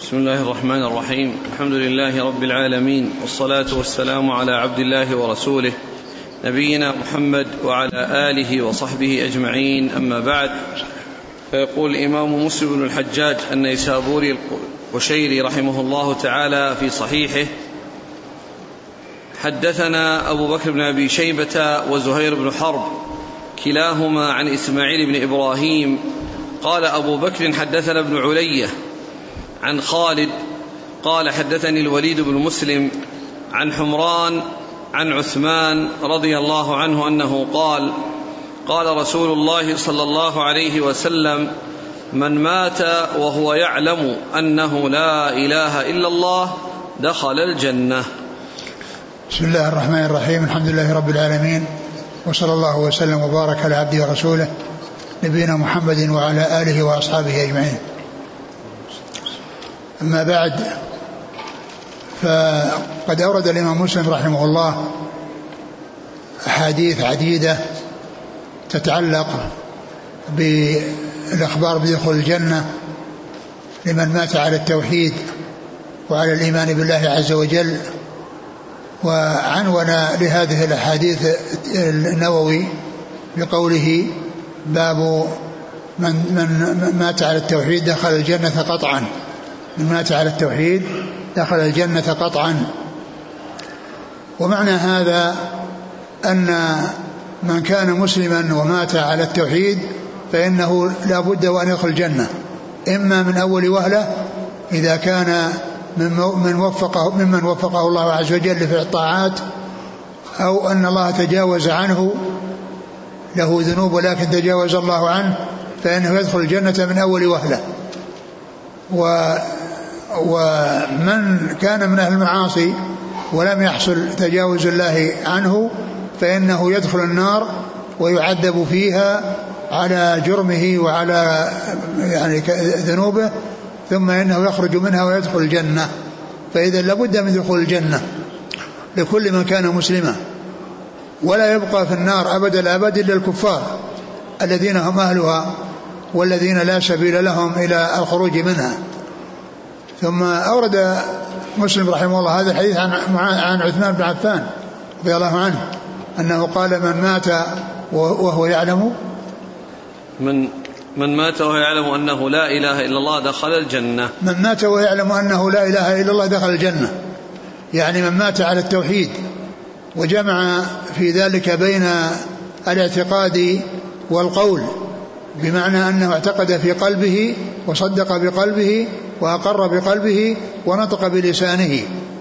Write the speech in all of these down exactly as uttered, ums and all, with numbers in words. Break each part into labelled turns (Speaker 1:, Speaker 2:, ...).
Speaker 1: بسم الله الرحمن الرحيم. الحمد لله رب العالمين، والصلاة والسلام على عبد الله ورسوله نبينا محمد وعلى آله وصحبه أجمعين، أما بعد. فيقول الإمام مسلم بن الحجاج النيسابوري القشيري رحمه الله تعالى في صحيحه: حدثنا أبو بكر بن أبي شيبة وزهير بن حرب كلاهما عن إسماعيل بن إبراهيم قال أبو بكر حدثنا ابن علية عن خالد قال حدثني الوليد بن مسلم عن حمران عن عثمان رضي الله عنه أنه قال: قال رسول الله صلى الله عليه وسلم: من مات وهو يعلم أنه لا إله إلا الله دخل الجنة.
Speaker 2: بسم الله الرحمن الرحيم. الحمد لله رب العالمين، وصلى الله وسلم وبارك على عبده ورسوله نبينا محمد وعلى آله وأصحابه أجمعين. أما بعد، فقد أورد الإمام مسلم رحمه الله أحاديث عديدة تتعلق بالأخبار بدخول الجنة لمن مات على التوحيد وعلى الإيمان بالله عز وجل. وعنون لهذه الأحاديث النووي بقوله: باب من, من مات على التوحيد دخل الجنة قطعا. من مات على التوحيد دخل الجنة قطعا. ومعنى هذا أن من كان مسلما ومات على التوحيد فإنه لا بد وأن يدخل الجنة، إما من أول وهلة إذا كان من وفقه ممن وفقه الله عز وجل في الطاعات، أو أن الله تجاوز عنه، له ذنوب ولكن تجاوز الله عنه، فإنه يدخل الجنة من أول وهلة. و ومن كان من أهل المعاصي ولم يحصل تجاوز الله عنه فإنه يدخل النار ويعذب فيها على جرمه وعلى يعني ذنوبه، ثم إنه يخرج منها ويدخل الجنة. فإذا لابد من دخول الجنة لكل من كان مسلما، ولا يبقى في النار أبد الأبد إلا الكفار الذين هم أهلها والذين لا سبيل لهم إلى الخروج منها. ثم أورد مسلم رحمه الله هذا الحديث عن, عن عثمان بن عفان رضي الله عنه أنه قال: من مات وهو يعلم
Speaker 1: من من مات وهو يعلم أنه لا إله إلا الله دخل الجنة.
Speaker 2: من مات وهو يعلم أنه لا إله إلا الله دخل الجنة، يعني من مات على التوحيد، وجمع في ذلك بين الاعتقاد والقول، بمعنى أنه اعتقد في قلبه وصدق بقلبه وأقر بقلبه ونطق بلسانه.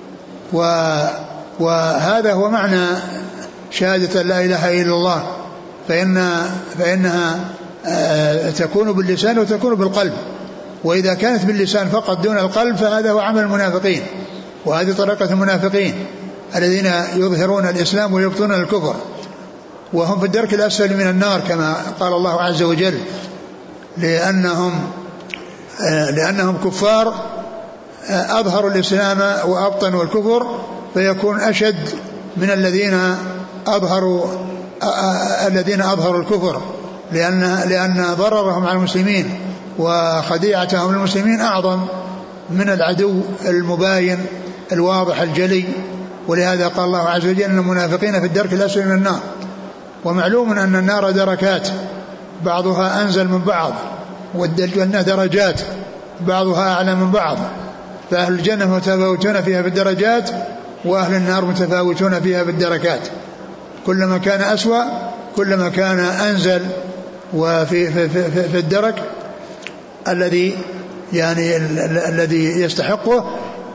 Speaker 2: وهذا هو معنى شهادة لا إله إلا الله، فإن فإنها تكون باللسان وتكون بالقلب. وإذا كانت باللسان فقط دون القلب فهذا هو عمل المنافقين، وهذه طريقة المنافقين الذين يظهرون الإسلام ويبطنون الكفر، وهم في الدرك الأسفل من النار كما قال الله عز وجل، لأنهم لأنهم كفار أظهروا الإسلام وأبطنوا الكفر، فيكون أشد من الذين أظهروا الذين أظهروا الكفر، لأن لأن ضررهم على المسلمين وخديعتهم للمسلمين أعظم من العدو المباين الواضح الجلي. ولهذا قال الله عز وجل: أن المنافقين في الدرك الأسفل من النار. ومعلوم أن النار دركات بعضها أنزل من بعض، والجنة درجات بعضها أعلى من بعض، فأهل الجنة متفاوتون فيها في الدرجات، وأهل النار متفاوتون فيها في الدركات. كلما كان أسوأ كلما كان أنزل وفي في في في, في الدرك الذي يعني الذي يستحقه.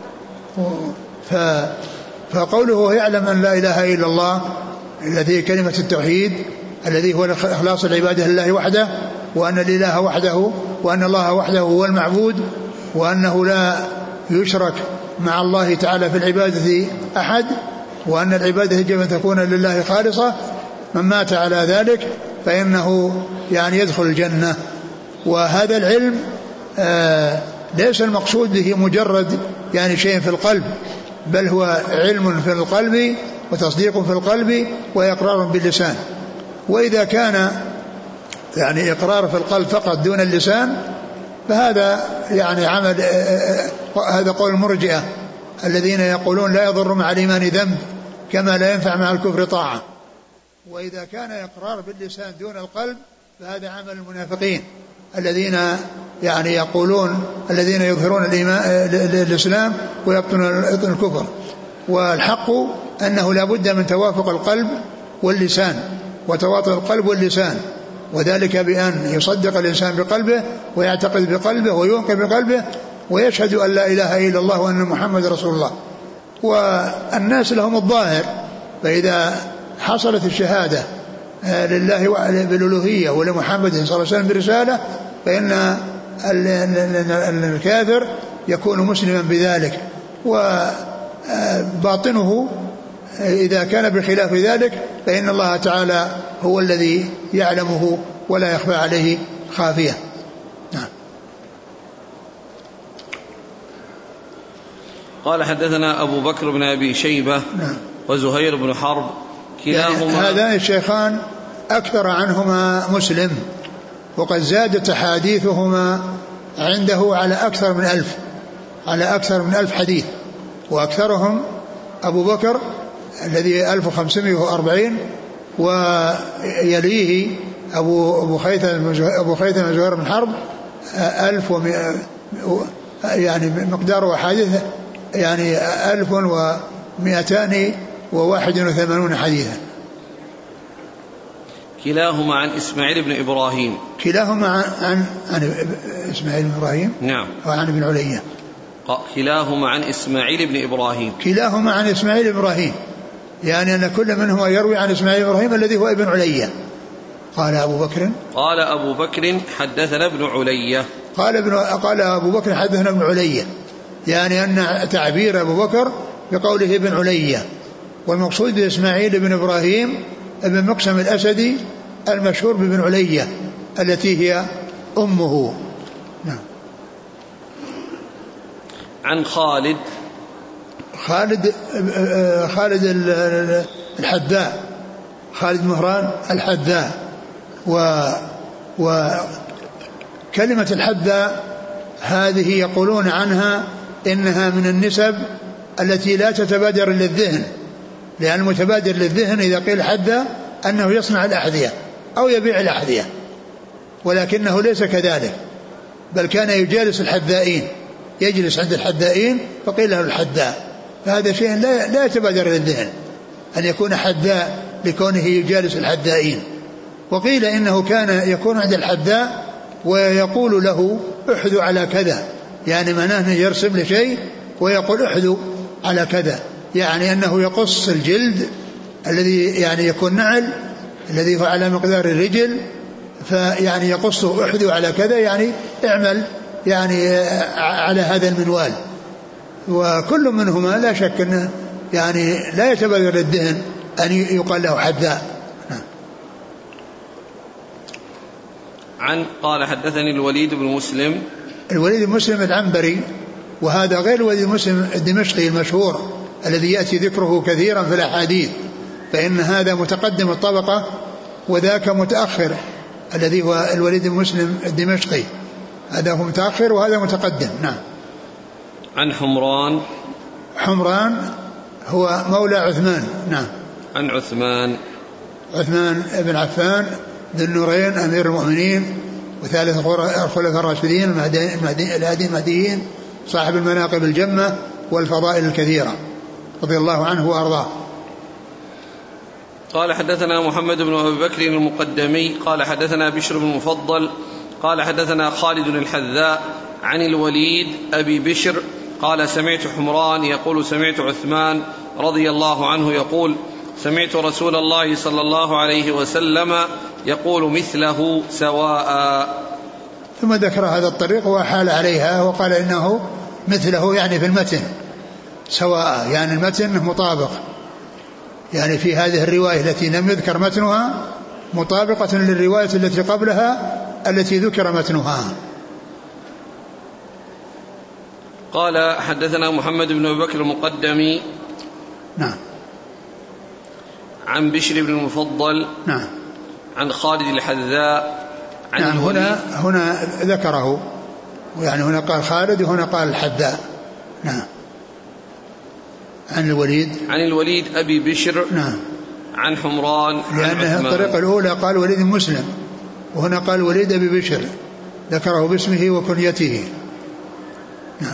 Speaker 2: فقوله يعلم أن لا إله إلا الله الذي كلمة التوحيد الذي هو إخلاص العبادة لله وحده، وأن الإله وحده وأن الله وحده هو المعبود، وأنه لا يشرك مع الله تعالى في العبادة أحد، وأن العبادة يجب أن تكون لله خالصة. من مات على ذلك فإنه يعني يدخل الجنة. وهذا العلم آه ليس المقصود به مجرد يعني شيء في القلب، بل هو علم في القلب وتصديق في القلب وإقرار باللسان. وإذا كان يعني إقرار في القلب فقط دون اللسان فهذا يعني عمل هذا قول المرجئة الذين يقولون لا يضر مع الإيمان ذنب كما لا ينفع مع الكفر طاعة. وإذا كان إقرار باللسان دون القلب فهذا عمل المنافقين الذين يعني يقولون الذين يظهرون الإسلام ويبطنون الكفر. والحق أنه لا بد من توافق القلب واللسان وتواطؤ القلب واللسان، وذلك بأن يصدق الإنسان بقلبه ويعتقد بقلبه ويوقن بقلبه ويشهد أن لا إله إلا الله وأن محمد رسول الله. والناس لهم الظاهر، فإذا حصلت الشهادة لله بالألوهية ولمحمد صلى الله عليه وسلم برسالة فإن الكافر يكون مسلما بذلك، وباطنه إذا كان بخلاف ذلك فإن الله تعالى هو الذي يعلمه ولا يخفى عليه خافية. نعم.
Speaker 1: قال حدثنا أبو بكر بن أبي شيبة نعم. وزهير بن حرب كلاهما
Speaker 2: يعني هذان الشيخان أكثر عنهما مسلم، وقد زادت أحاديثهما عنده على أكثر من ألف على أكثر من ألف حديث، وأكثرهم أبو بكر الذي ألف وخمسمائة وأربعين، ويليه أبو أبو خيثم أبو خيثم زهير بن حرب ألف ومئة، يعني مقدار أحاديث يعني ألف ومئتان وواحد وثمانون حديثا.
Speaker 1: كلاهما عن إسماعيل بن إبراهيم
Speaker 2: كلاهما عن, عن, عن إسماعيل بن إبراهيم
Speaker 1: نعم
Speaker 2: وعن ابن علية.
Speaker 1: كلاهما عن إسماعيل بن إبراهيم
Speaker 2: كلاهما عن إسماعيل بن إبراهيم، يعني أن كل منهما يروي عن إسماعيل بن إبراهيم الذي هو ابن علية. قال أبو بكر
Speaker 1: قال أبو بكر حدثنا ابن علية
Speaker 2: قال, ابن قال أبو بكر حدثنا ابن علية، يعني أن تعبير أبو بكر بقوله ابن علية، والمقصود بإسماعيل بن إبراهيم ابن مقسم الأسدي المشهور بابن علية التي هي أمه. نعم. عن خالد خالد خالد الحذاء خالد مهران الحذاء. و وكلمة الحذاء هذه يقولون عنها إنها من النسب التي لا تتبادر للذهن، لأن المتبادر للذهن إذا قيل حذاء أنه يصنع الأحذية أو يبيع الأحذية، ولكنه ليس كذلك، بل كان يجالس الحذائين، يجلس عند الحذائين فقيل له الحذاء. فهذا شيء لا, لا يتبادر للذهن أن يكون حذاء لكونه يجالس الحذائين. وقيل إنه كان يكون عند الحذاء ويقول له احذو على كذا، يعني معناه يرسم لشيء ويقول احذو على كذا، يعني أنه يقص الجلد الذي يعني يكون نعل الذي هو على مقدار الرجل، فيعني يقصه احذو على كذا، يعني اعمل يعني على هذا المنوال. وكل منهما لا شك أنه يعني لا يتبادر للذهن أن يقال له حذاء.
Speaker 1: عن قال حدثني الوليد بن مسلم
Speaker 2: الوليد بن مسلم العنبري، وهذا غير الوليد بن مسلم الدمشقي المشهور الذي يأتي ذكره كثيرا في الأحاديث، فإن هذا متقدم الطبقة وذاك متأخر الذي هو الوليد بن مسلم الدمشقي، هذا هو متأخر وهذا متقدم. نعم.
Speaker 1: عن حمران
Speaker 2: حمران هو مولى عثمان. نعم.
Speaker 1: عن عثمان
Speaker 2: عثمان بن عفان ذو النورين أمير المؤمنين وثالث الخلفاء الراشدين الهادي المهديين صاحب المناقب الجمة والفضائل الكثيرة رضي الله عنه وأرضاه.
Speaker 1: قال حدثنا محمد بن أبي بكر المقدمي قال حدثنا بشر بن المفضل قال حدثنا خالد الحذاء عن الوليد أبي بشر قال سمعت حمران يقول سمعت عثمان رضي الله عنه يقول سمعت رسول الله صلى الله عليه وسلم يقول مثله سواء.
Speaker 2: ثم ذكر هذا الطريق وحال عليها وقال إنه مثله يعني في المتن سواء، يعني المتن مطابق، يعني في هذه الرواية التي لم يذكر متنها مطابقة للرواية التي قبلها التي ذكر متنها.
Speaker 1: قال حدثنا محمد بن أبي بكر المقدمي
Speaker 2: نعم
Speaker 1: عن بشر بن المفضل
Speaker 2: نعم
Speaker 1: عن خالد الحذاء عن
Speaker 2: نعم. هنا هنا ذكره يعني هنا قال خالد وهنا قال الحذاء. نعم. عن الوليد
Speaker 1: عن الوليد أبي بشر.
Speaker 2: نعم.
Speaker 1: عن حمران.
Speaker 2: لأن الطريقة الأولى قال وليد مسلم، وهنا قال وليد أبي بشر ذكره باسمه وكنيته. نعم.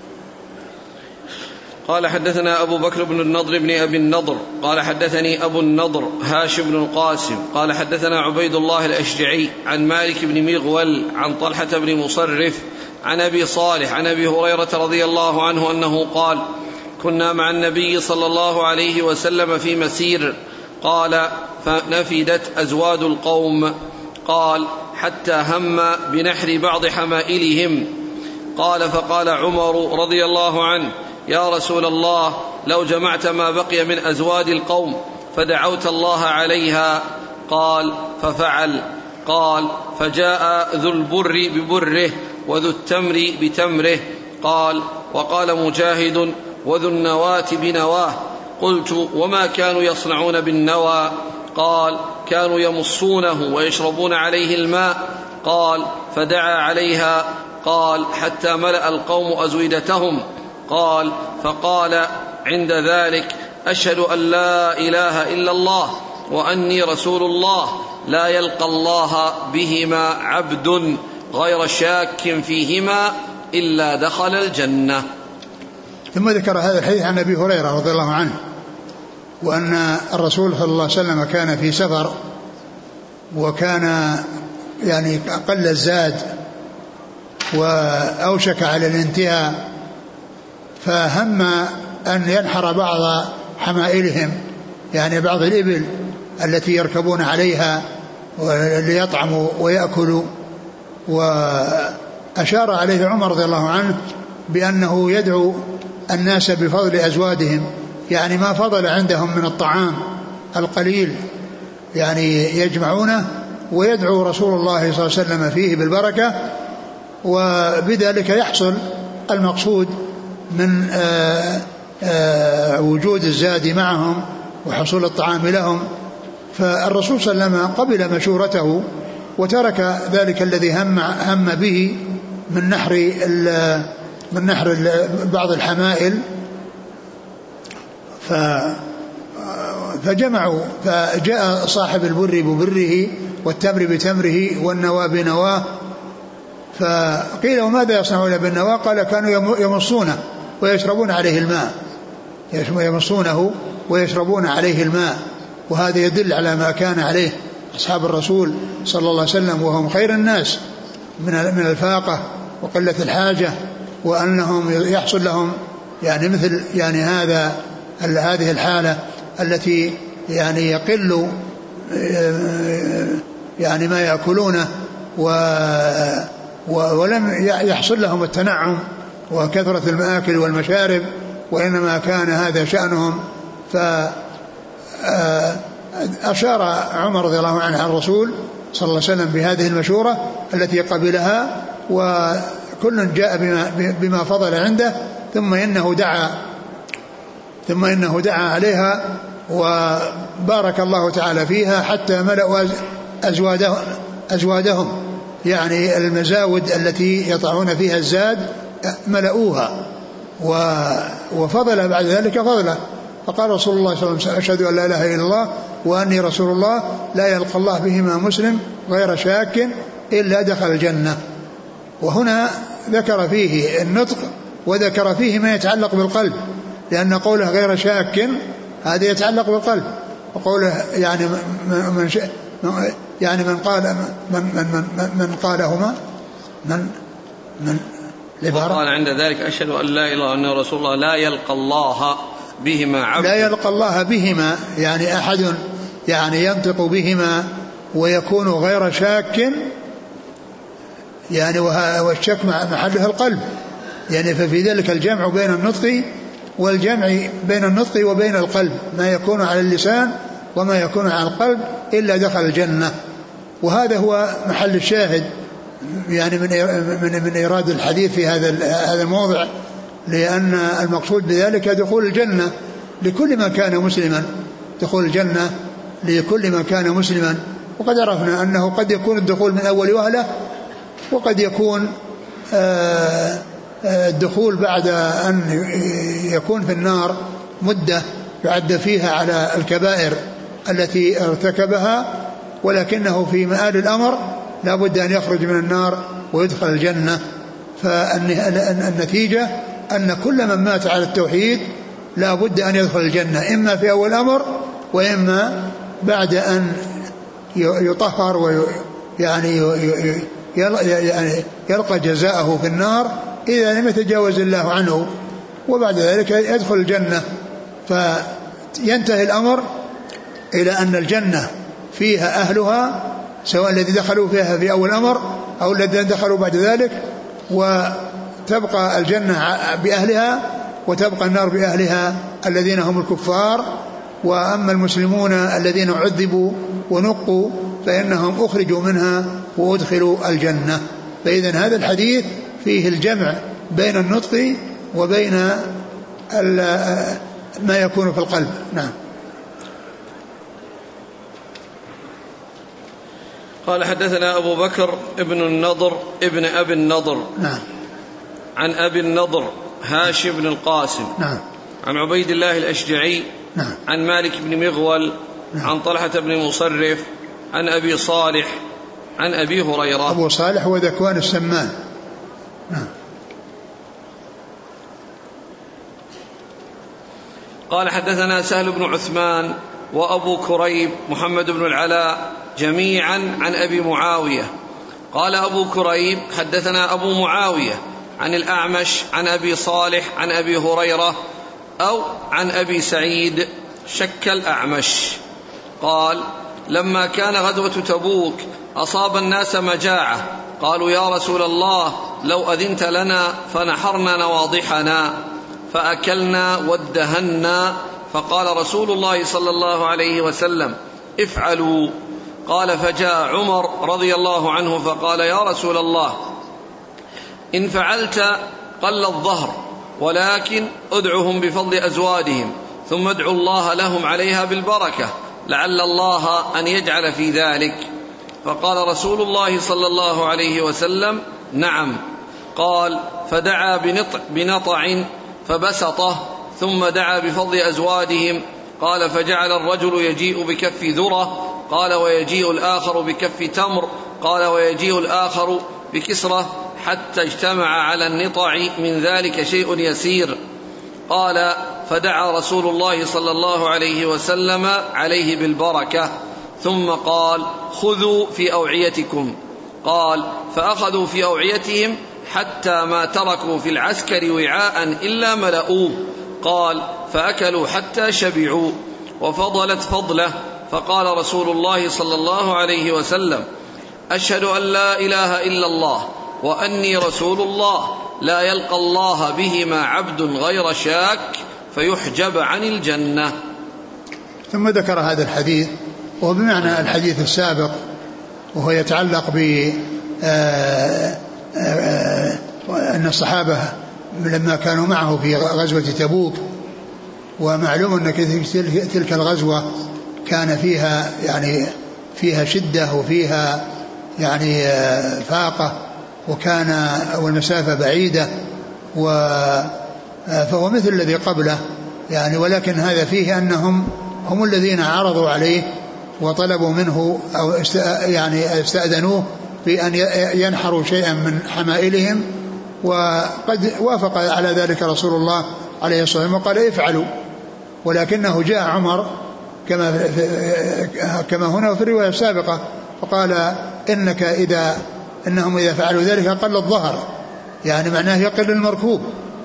Speaker 1: قال حدثنا أبو بكر بن النضر بن أبي النضر قال حدثني أبو النضر هاشم بن القاسم قال حدثنا عبيد الله الأشجعي عن مالك بن مغول عن طلحة بن مصرف عن أبي صالح عن أبي هريرة رضي الله عنه أنه قال كنا مع النبي صلى الله عليه وسلم في مسير قال فنفدت أزواد القوم قال حتى هم بنحر بعض حمائلهم قال فقال عمر رضي الله عنه يا رسول الله لو جمعت ما بقي من أزواد القوم فدعوت الله عليها قال ففعل قال فجاء ذو البر ببره وذو التمر بتمره قال وقال مجاهد وذو النواة بنواه قلت وما كانوا يصنعون بالنوى قال كانوا يمصونه ويشربون عليه الماء قال فدعا عليها قال حتى ملأ القوم أزودتهم قال فقال عند ذلك أشهد أن لا إله إلا الله وأني رسول الله لا يلقى الله بهما عبد غير شاك فيهما إلا دخل الجنة.
Speaker 2: ثم ذكر هذا الحديث عن أبي هريرة رضي الله عنه وأن الرسول صلى الله عليه وسلم كان في سفر وكان يعني قل الزاد وأوشك على الانتهاء فهم أن ينحر بعض حمائلهم يعني بعض الإبل التي يركبون عليها ليطعموا ويأكلوا وأشار عليه عمر رضي الله عنه بأنه يدعو الناس بفضل أزوادهم يعني ما فضل عندهم من الطعام القليل يعني يجمعونه ويدعو رسول الله صلى الله عليه وسلم فيه بالبركة وبذلك يحصل المقصود من آآ آآ وجود الزاد معهم وحصول الطعام لهم. فالرسول صلى الله عليه وسلم قبل مشورته وترك ذلك الذي هم, هم به من نحر من نحر بعض الحمائل فجمعوا فجاء صاحب البر ببره والتمر بتمره والنوى بنواه فقيل وماذا يصنعون بالنوى قال كانوا يمصونه ويشربون عليه الماء يمصونه ويشربون عليه الماء وهذا يدل على ما كان عليه أصحاب الرسول صلى الله عليه وسلم وهم خير الناس من الفاقة وقلة الحاجة وأنهم يحصل لهم يعني مثل يعني هذا هذه الحالة التي يعني يقل يعني ما يأكلونه ولم يحصل لهم التنعم وكثرة المآكل والمشارب وإنما كان هذا شأنهم. فأشار عمر رضي الله عنه عن الرسول صلى الله عليه وسلم بهذه المشورة التي قبلها وكل جاء بما, بما فضل عنده ثم إنه دعا ثم إنه دعا عليها وبارك الله تعالى فيها حتى ملأوا أزوادهم, أزوادهم يعني المزاود التي يطعون فيها الزاد ملأوها وفضل بعد ذلك فضلا. فقال رسول الله صلى الله عليه وسلم أشهد أن لا إله إلا الله وأني رسول الله لا يلقى الله بهما مسلم غير شاك إلا دخل الجنة. وهنا ذكر فيه النطق وذكر فيه ما يتعلق بالقلب لأن قوله غير شاك هذا يتعلق بالقلب وقوله يعني من يعني من قال من من من, من قالهما من من
Speaker 1: قال عند ذلك أشهد أن لا إله إلا الله وأن رسول الله لا يلقى الله بهما عبد
Speaker 2: لا يلقى الله بهما يعني أحد يعني ينطق بهما ويكون غير شاك يعني والشك محله القلب يعني ففي ذلك الجمع بين النطق والجمع بين النطق وبين القلب ما يكون على اللسان وما يكون على القلب إلا دخل الجنة. وهذا هو محل الشاهد يعني من من من إيراد الحديث في هذا هذا الموضع لأن المقصود بذلك دخول الجنة لكل من كان مسلما دخول الجنة لكل من كان مسلما. وقد عرفنا أنه قد يكون الدخول من أول وهلة وقد يكون الدخول بعد أن يكون في النار مدة يعد فيها على الكبائر التي ارتكبها، ولكنه في مآل الأمر لا بد أن يخرج من النار ويدخل الجنة. فالنتيجة أن كل من مات على التوحيد لا بد أن يدخل الجنة، إما في أول الأمر وإما بعد أن يطهر ويعني يلقى جزاءه في النار إذا لم يتجاوز الله عنه، وبعد ذلك يدخل الجنة. فينتهي الأمر إلى أن الجنة فيها أهلها، سواء الذي دخلوا فيها في أول الأمر أو الذين دخلوا بعد ذلك، وتبقى الجنة بأهلها وتبقى النار بأهلها الذين هم الكفار. وأما المسلمون الذين عذبوا ونقوا فإنهم أخرجوا منها وأدخلوا الجنة. فإذن هذا الحديث فيه الجمع بين النطق وبين ما يكون في القلب. نعم.
Speaker 1: قال حدثنا أبو بكر ابن النضر ابن أبي النضر.
Speaker 2: نعم.
Speaker 1: عن أبي النضر هاشم بن القاسم.
Speaker 2: نعم.
Speaker 1: عن عبيد الله الأشجعي.
Speaker 2: نعم.
Speaker 1: عن مالك بن مغول.
Speaker 2: نعم.
Speaker 1: عن طلحة بن مصرف. عن أبي صالح. عن أبي هريرة.
Speaker 2: أبو صالح هو ذكوان السمان. نعم.
Speaker 1: قال حدثنا سهل بن عثمان وأبو كريب محمد بن العلاء جميعا عن أبي معاوية. قال أبو كريب حدثنا أبو معاوية عن الأعمش عن أبي صالح عن أبي هريرة أو عن أبي سعيد شك الأعمش. قال لما كان غزوة تبوك أصاب الناس مجاعة، قالوا يا رسول الله لو أذنت لنا فنحرنا نواضحنا فأكلنا وادهنا، فقال رسول الله صلى الله عليه وسلم افعلوا. قال فجاء عمر رضي الله عنه فقال يا رسول الله إن فعلت قل الظهر، ولكن ادعهم بفضل أزوادهم ثم ادعوا الله لهم عليها بالبركة لعل الله أن يجعل في ذلك. فقال رسول الله صلى الله عليه وسلم نعم. قال فدعا بنطع فبسطه ثم دعا بفضل أزوادهم. قال فجعل الرجل يجيء بكف ذرة، قال ويجيء الآخر بكف تمر، قال ويجيء الآخر بكسرة، حتى اجتمع على النطع من ذلك شيء يسير. قال فدعا رسول الله صلى الله عليه وسلم عليه بالبركة ثم قال خذوا في أوعيتكم. قال فأخذوا في أوعيتهم حتى ما تركوا في العسكر وعاء إلا ملؤوه. قال فأكلوا حتى شبعوا وفضلت فضله. فقال رسول الله صلى الله عليه وسلم أشهد أن لا إله إلا الله وأني رسول الله لا يلقى الله بهما عبد غير شاك فيحجب عن الجنة.
Speaker 2: ثم ذكر هذا الحديث وهو بمعنى الحديث السابق، وهو يتعلق ب أن الصحابة لما كانوا معه في غزوة تبوك، ومعلوم أن تلك الغزوة كان فيها يعني فيها شدة وفيها يعني فاقة، وكان والمسافة بعيدة، فهو مثل الذي قبله يعني، ولكن هذا فيه أنهم هم الذين عرضوا عليه وطلبوا منه أو يعني استأذنوه بأن ينحروا شيئا من حمائلهم، وقد وافق على ذلك رسول الله عليه الصلاة والسلام وقال افعلوا. ولكنه جاء عمر كما كما هنا وفي الرواية السابقة فقال إنك إذا إنهم إذا فعلوا ذلك قل الظهر، يعني معناه يقل المركوب،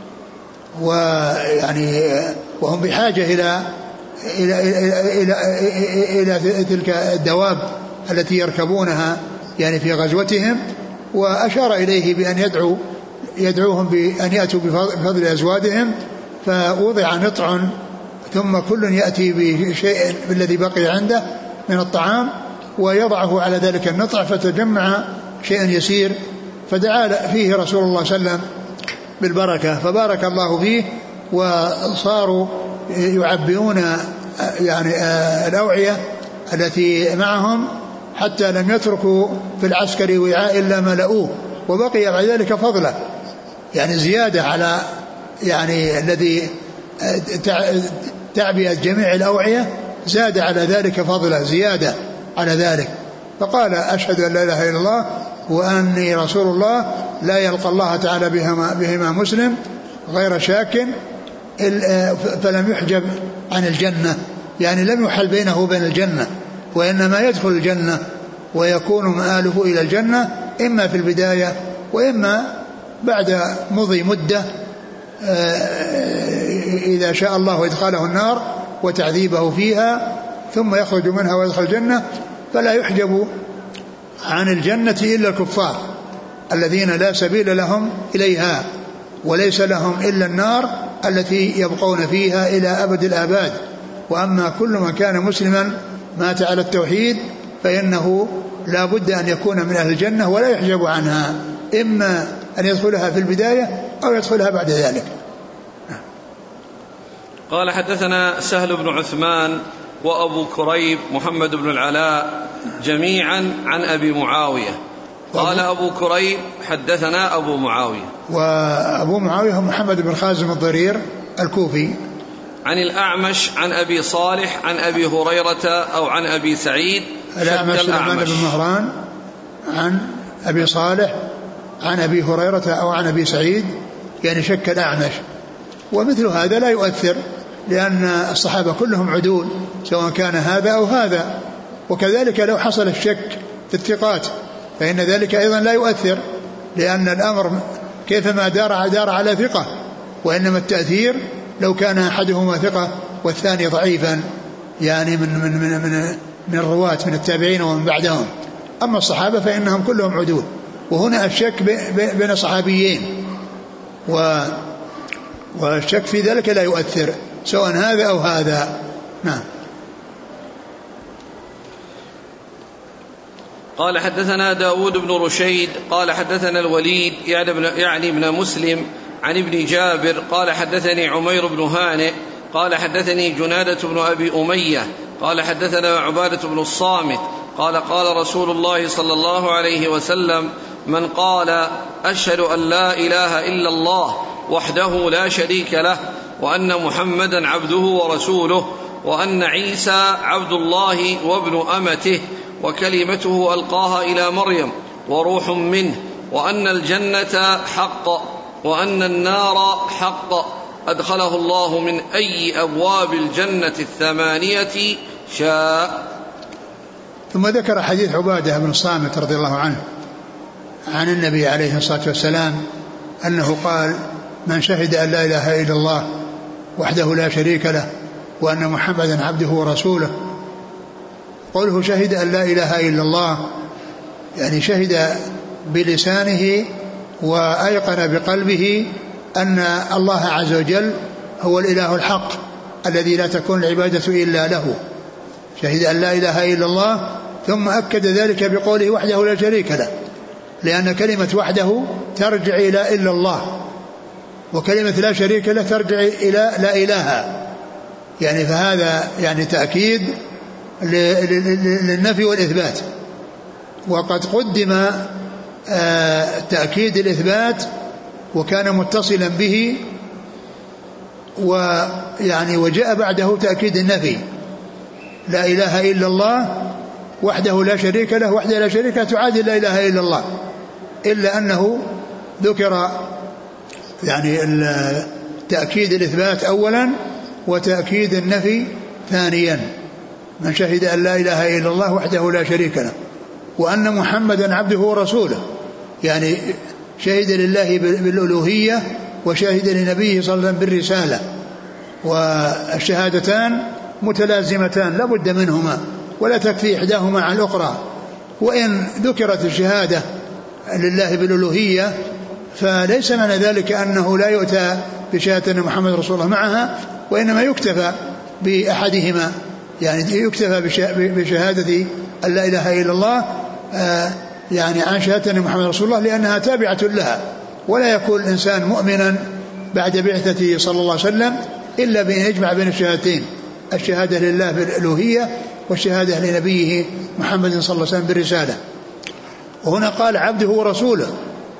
Speaker 2: ويعني وهم بحاجة إلى إلى إلى إلى, إلى تلك الدواب التي يركبونها يعني في غزوتهم. وأشار إليه بأن يدعو يدعوهم بأن يأتوا بفضل أزوادهم، فوضع نطع ثم كل يأتي بشيء بالذي بقي عنده من الطعام ويضعه على ذلك النطع، فتجمع شيء يسير، فدعا فيه رسول الله صلى الله عليه وسلم بالبركة فبارك الله فيه، وصاروا يعبئون يعني الأوعية التي معهم حتى لم يتركوا في العسكر وعاء إلا ملؤوه، وبقي بعد ذلك فضله، يعني زيادة على يعني الذي تعبئة جميع الأوعية، زاد على ذلك فضله زيادة على ذلك. فقال أشهد أن لا إله إلا الله وأني رسول الله، لا يلقى الله تعالى بهما, بهما مسلم غير شاك، فلم يحجب عن الجنة، يعني لم يحل بينه وبين الجنة، وإنما يدخل الجنة ويكون مآله إلى الجنة إما في البداية وإما بعد مضي مدة إذا شاء الله إدخاله النار وتعذيبه فيها، ثم يخرج منها ويدخل الجنة. فلا يحجب عن الجنة إلا الكفار الذين لا سبيل لهم إليها، وليس لهم إلا النار التي يبقون فيها إلى أبد الآباد. وأما كل من كان مسلما مات على التوحيد فإنه لا بد أن يكون من أهل الجنة ولا يحجب عنها، إما أن يدخلها في البداية أو يدخلها بعد ذلك.
Speaker 1: قال حدثنا سهل بن عثمان وأبو كريب محمد بن العلاء جميعا عن أبي معاوية. قال أبو كريب حدثنا أبو معاوية،
Speaker 2: وأبو معاوية محمد بن خازم الضرير الكوفي.
Speaker 1: عن الأعمش عن أبي صالح عن أبي هريرة أو عن أبي سعيد.
Speaker 2: الأعمش سليمان بن مهران عن أبي صالح عن أبي هريرة أو عن أبي سعيد، يعني شك الأعمش. ومثل هذا لا يؤثر، لأن الصحابة كلهم عدول سواء كان هذا أو هذا. وكذلك لو حصل الشك في الثقات فإن ذلك أيضا لا يؤثر، لأن الأمر كيفما دار دار على ثقة، وإنما التأثير لو كان أحدهما ثقة والثاني ضعيفا، يعني من من من من, من الرواة من التابعين ومن بعدهم. أما الصحابة فإنهم كلهم عدول، وهنا الشك بين صحابيين، و والشك في ذلك لا يؤثر سواء هذا أو هذا. نعم.
Speaker 1: قال حدثنا داود بن رشيد قال حدثنا الوليد يعني ابن مسلم عن ابن جابر قال حدثني عمير بن هانئ قال حدثني جنادة بن أبي أمية قال حدثنا عبادة بن الصامت قال قال رسول الله صلى الله عليه وسلم: من قال أشهد أن لا إله إلا الله وحده لا شريك له وأن محمدا عبده ورسوله وأن عيسى عبد الله وابن أمته وكلمته ألقاها إلى مريم وروح منه، وأن الجنة حق وأن النار حق، أدخله الله من أي أبواب الجنة الثمانية شاء.
Speaker 2: ثم ذكر حديث عبادة بن الصامت رضي الله عنه عن النبي عليه الصلاة والسلام أنه قال: من شهد أن لا إله إلا الله وحده لا شريك له وأن محمدا عبده ورسوله. قوله شهد أن لا إله إلا الله يعني شهد بلسانه وأيقن بقلبه أن الله عز وجل هو الإله الحق الذي لا تكون العبادة إلا له. شهد أن لا إله إلا الله ثم أكد ذلك بقوله وحده لا شريك له، لأن كلمة وحده ترجع إلى إلا الله، وكلمة لا شريك له ترجع إلى لا إله، يعني فهذا يعني تأكيد للنفي والإثبات. وقد قدم تأكيد الإثبات وكان متصلا به، ويعني وجاء بعده تأكيد النفي: لا إله إلا الله وحده لا شريك له. وحده لا شريك له تعادل لا إله إلا الله، إلا أنه ذكر يعني تأكيد الإثبات أولا وتأكيد النفي ثانيا. من شهد أن لا إله إلا الله وحده لا شريك له وأن محمدا عبده ورسوله، يعني شهد لله بالألوهية وشهد لنبيه صلى الله عليه وسلم بالرسالة، والشهادتان متلازمتان لا بد منهما ولا تكفي إحداهما عن الأخرى. وإن ذكرت الشهادة لله بالألوهية فليس معنى ذلك أنه لا يؤتى بشهادة أن محمد رسول الله معها، وإنما يكتفى بأحدهما، يعني يكتفى بشهادة أن لا إله إلا الله يعني عن شهادة أن محمد رسول الله، لأنها تابعة لها. ولا يكون الإنسان مؤمنا بعد بعثته صلى الله عليه وسلم إلا بأن يجمع بين الشهادتين: الشهادة لله بالألوهية والشهادة لنبيه محمد صلى الله عليه وسلم بالرسالة. وهنا قال عبده ورسوله،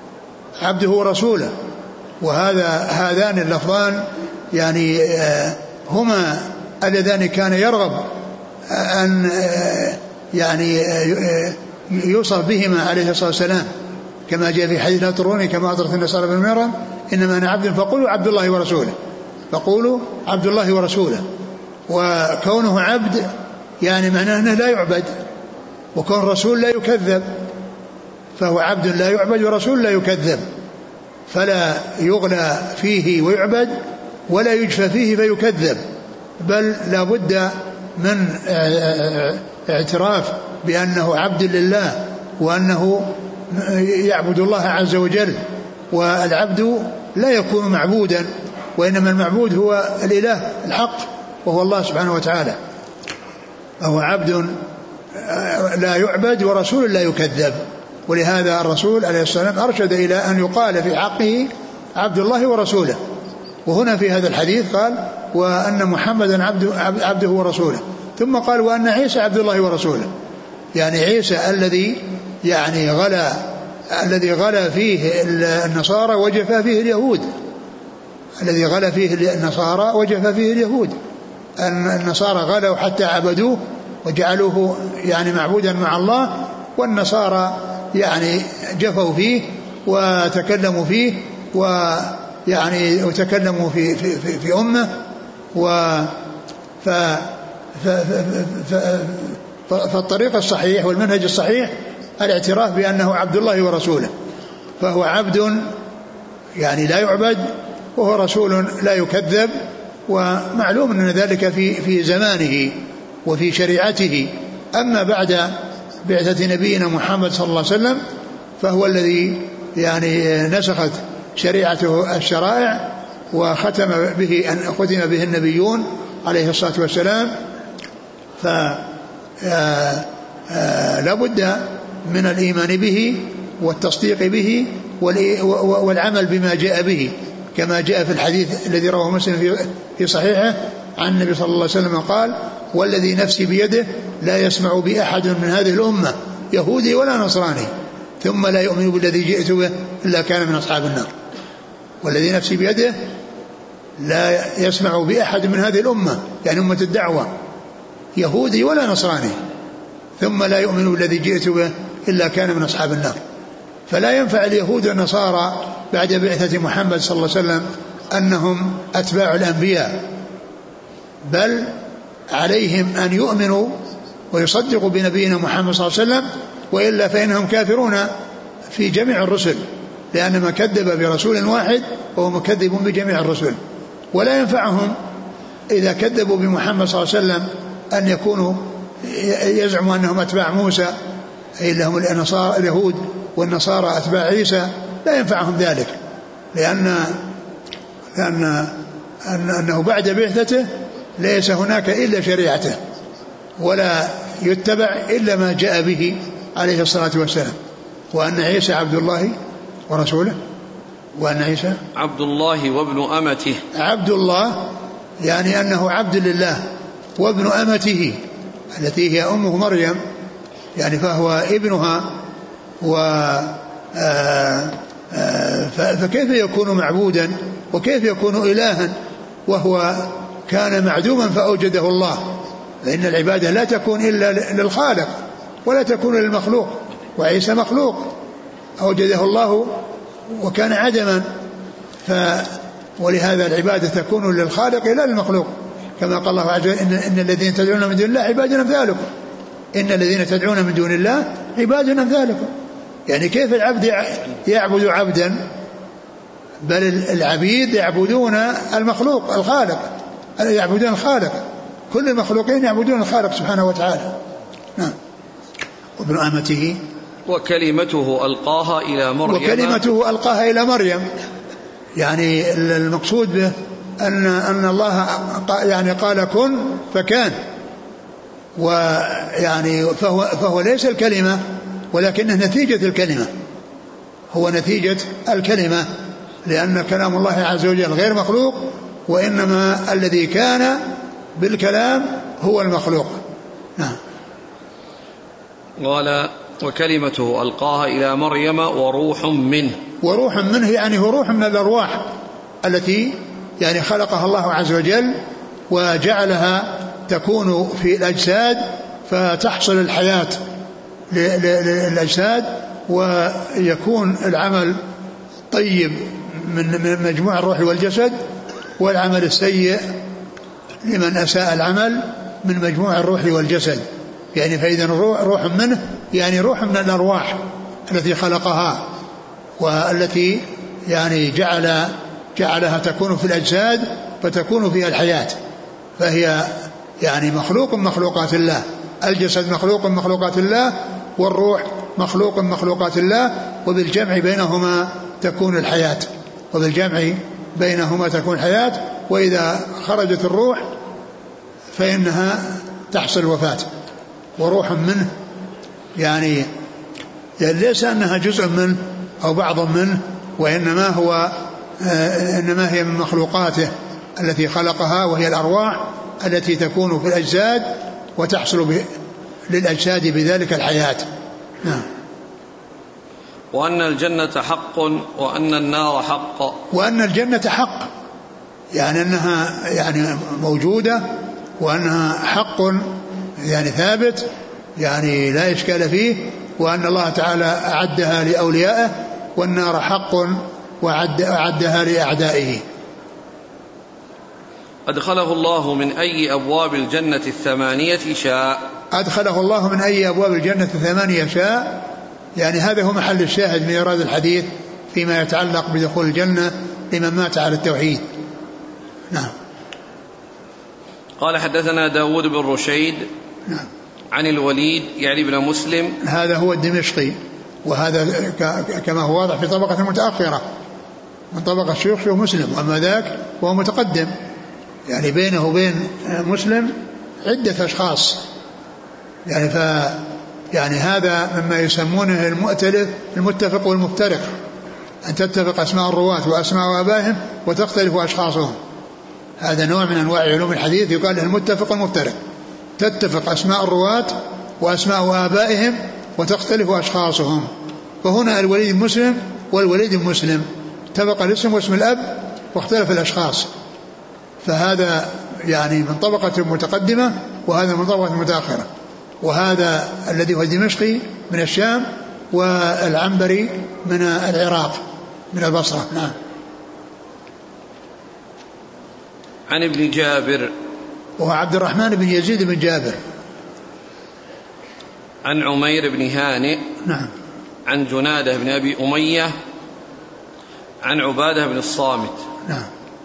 Speaker 2: عبده ورسوله. وهذا هذان اللفظان يعني هما اللذان كان يرغب أن يعني يوصف بهما عليه الصلاة والسلام، كما جاء في حديث لا تروني كما أطرت النصارى بالمرة إنما أنا عبد فقولوا عبد الله ورسوله، فقولوا عبد الله ورسوله. وكونه عبد يعني معناه أنه لا يعبد، وكون رسول لا يكذب، فهو عبد لا يعبد ورسول لا يكذب، فلا يغلى فيه ويعبد ولا يجفى فيه فيكذب، بل لا بد من اعتراف بأنه عبد لله وأنه يعبد الله عز وجل. والعبد لا يكون معبودا، وإنما المعبود هو الإله الحق وهو الله سبحانه وتعالى. فهو عبد لا يعبد ورسول لا يكذب. ولهذا الرسول عليه السلام أرشد إلى أن يقال في حقه عبد الله ورسوله. وهنا في هذا الحديث قال وأن محمدا عبده, عبده ورسوله، ثم قال وأن عيسى عبد الله ورسوله، يعني عيسى الذي يعني غلا الذي غلا فيه النصارى وجفا فيه اليهود، الذي غلا فيه النصارى وجفا فيه اليهود. النصارى غلوا حتى عبدوه وجعلوه يعني معبودا مع الله، والنصارى يعني جفوا فيه وتكلموا فيه ويعني وتكلموا في في في, في أمه و ف ف ف فالطريق الصحيح والمنهج الصحيح الاعتراف بأنه عبد الله ورسوله. فهو عبد يعني لا يعبد، وهو رسول لا يكذب، ومعلوم أن ذلك في في زمانه وفي شريعته. أما بعد بعثة نبينا محمد صلى الله عليه وسلم فهو الذي يعني نسخت شريعته الشرائع وختم به أن ختم به النبيون عليه الصلاة والسلام. فلا بد من الإيمان به والتصديق به والعمل بما جاء به، كما جاء في الحديث الذي رواه مسلم في صحيحه عن النبي صلى الله عليه وسلم قال والذي نفسي بيده لا يسمع بأحد من هذه الأمة يهودي ولا نصراني ثم لا يؤمن بالذي جئت به إلا كان من أصحاب النار. والذي نفسي بيده لا يسمع بأحد من هذه الأمة يعني أمة الدعوة يهودي ولا نصراني ثم لا يؤمن بالذي جئت به إلا كان من أصحاب النار. فلا ينفع اليهود والنصارى بعد بعثة محمد صلى الله عليه وسلم أنهم أتباع الأنبياء، بل عليهم أن يؤمنوا ويصدقوا بنبينا محمد صلى الله عليه وسلم، وإلا فإنهم كافرون في جميع الرسل، لأن من كذب برسول واحد وهو مكذب بجميع الرسل. ولا ينفعهم إذا كذبوا بمحمد صلى الله عليه وسلم أن يكونوا يزعموا أنهم أتباع موسى، أي لهم اليهود والنصارى أتباع عيسى، لا ينفعهم ذلك، لأن لأن أنه بعد بعثته ليس هناك إلا شريعته ولا يتبع إلا ما جاء به عليه الصلاة والسلام. وأن عيسى عبد الله ورسوله، وأن عيسى
Speaker 1: عبد الله وابن أمته.
Speaker 2: عبد الله يعني أنه عبد لله، وابن أمته التي هي أمه مريم، يعني فهو ابنها. و فكيف يكون معبودا وكيف يكون إلها وهو كان معدوما فأوجده الله؟ لأن العبادة لا تكون إلا للخالق ولا تكون للمخلوق، وعيسى مخلوق أوجده الله وكان عدما، ف ولهذا العبادة تكون للخالق لا للمخلوق، كما قال الله عز وجل إن, إن الذين تدعون من دون الله عباد أمثالكم إن الذين تدعون من دون الله عباد أمثالكم. يعني كيف العبد يعبد عبدا؟ بل العبيد يعبدون المخلوق الخالق، يعبدون الخالق، كل المخلوقين يعبدون الخالق سبحانه وتعالى. نعم. وابن أمته
Speaker 1: وكلمته ألقاها إلى مريم
Speaker 2: وكلمته ألقاها إلى مريم، يعني المقصود به أن أن الله يعني قال كن فكان، ويعني فهو فهو ليس الكلمة ولكنه نتيجة الكلمة، هو نتيجة الكلمة، لأن كلام الله عز وجل غير مخلوق، وإنما الذي كان بالكلام هو المخلوق. نعم.
Speaker 1: قال وكلمته ألقاها إلى مريم وروح منه.
Speaker 2: وروح منه يعني هو روح من الأرواح التي يعني خلقها الله عز وجل وجعلها تكون في الأجساد فتحصل الحياة للأجساد ويكون العمل طيب من مجموع الروح والجسد، والعمل السيء لمن أساء العمل من مجموع الروح والجسد. يعني فإذا روح منه يعني روح من الأرواح التي خلقها والتي يعني جعل جعلها تكون في الأجساد فتكون فيها الحياة، فهي يعني مخلوق من مخلوقات الله. الجسد مخلوق من مخلوقات الله والروح مخلوق من مخلوقات الله، وبالجمع بينهما تكون الحياة وبالجمع بينهما تكون الحياة وإذا خرجت الروح فإنها تحصل وفاة. وروح منه يعني ليس أنها جزء منه أو بعض منه، وإنما هو إنما هي من مخلوقاته التي خلقها، وهي الأرواح التي تكون في الأجساد وتحصل للأجساد بذلك الحياة. نعم.
Speaker 1: وأن الجنة حق وأن النار حق.
Speaker 2: وأن الجنة حق يعني أنها يعني موجودة وأنها حق يعني ثابت يعني لا إشكال فيه، وأن الله تعالى أعدها لأوليائه، والنار حق وأعدها لأعدائه.
Speaker 1: أدخله الله من أي أبواب الجنة الثمانية شاء.
Speaker 2: أدخله الله من أي أبواب الجنة الثمانية شاء، يعني هذا هو محل الشاهد من إيراد الحديث فيما يتعلق بدخول الجنة لمن مات على التوحيد. نعم.
Speaker 1: قال حدثنا داود بن رشيد
Speaker 2: نعم.
Speaker 1: عن الوليد يعني ابن مسلم،
Speaker 2: هذا هو الدمشقي، وهذا كما هو واضح في طبقة متأخرة من طبقة شيوخ شيوخ مسلم، وأما ذاك هو متقدم يعني بينه وبين مسلم عدة أشخاص يعني ف يعني هذا مما يسمونه المؤتلف المتفق والمفترق، أن تتفق أسماء الرواة وأسماء آبائهم وتختلف أشخاصهم. هذا نوع من أنواع علوم الحديث يقال له المتفق والمفترق، تتفق أسماء الرواة وأسماء آبائهم وتختلف أشخاصهم. فهنا الوليد مسلم والوليد مسلم اتفق الاسم واسم الأب واختلف الأشخاص، فهذا يعني من طبقة متقدمة وهذا من طبقة متأخرة. وهذا الذي هو دمشقي من الشام والعنبري من العراق من البصرة. نعم.
Speaker 1: عن ابن جابر
Speaker 2: وهو عبد الرحمن بن يزيد بن جابر.
Speaker 1: عن عمير بن هانئ.
Speaker 2: نعم.
Speaker 1: عن جنادة بن أبي أمية عن عبادة بن الصامت.
Speaker 2: نعم.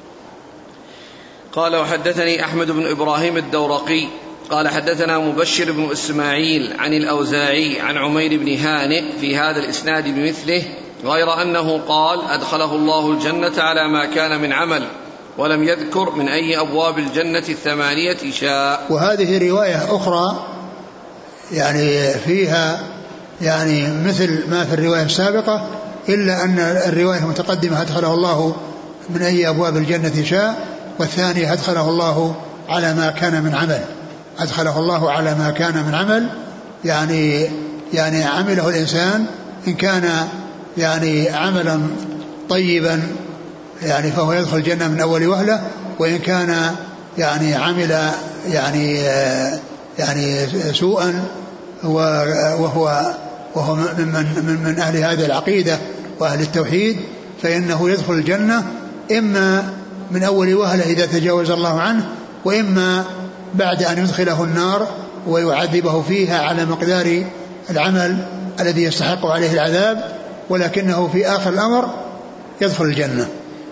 Speaker 1: قال وحدثني أحمد بن إبراهيم الدورقي قال حدثنا مبشر بن إسماعيل عن الأوزاعي عن عمير بن هانئ في هذا الإسناد بمثله، غير أنه قال أدخله الله الجنة على ما كان من عمل، ولم يذكر من أي أبواب الجنة الثمانية شاء.
Speaker 2: وهذه رواية أخرى يعني فيها يعني مثل ما في الرواية السابقة، إلا أن الرواية المتقدمة أدخله الله من أي أبواب الجنة شاء، والثانية أدخله الله على ما كان من عمل. أدخله الله على ما كان من عمل يعني يعني عمله الإنسان إن كان يعني عملا طيبا يعني فهو يدخل الجنة من أول وهلة، وإن كان يعني عمل يعني يعني سوءا وهو وهو من من من أهل هذه العقيدة وأهل التوحيد فإنه يدخل الجنة إما من أول وهلة إذا تجاوز الله عنه، وإما بعد أن يدخله النار ويعذبه فيها على مقدار العمل الذي يستحق عليه العذاب، ولكنه في آخر الأمر يدخل الجنة.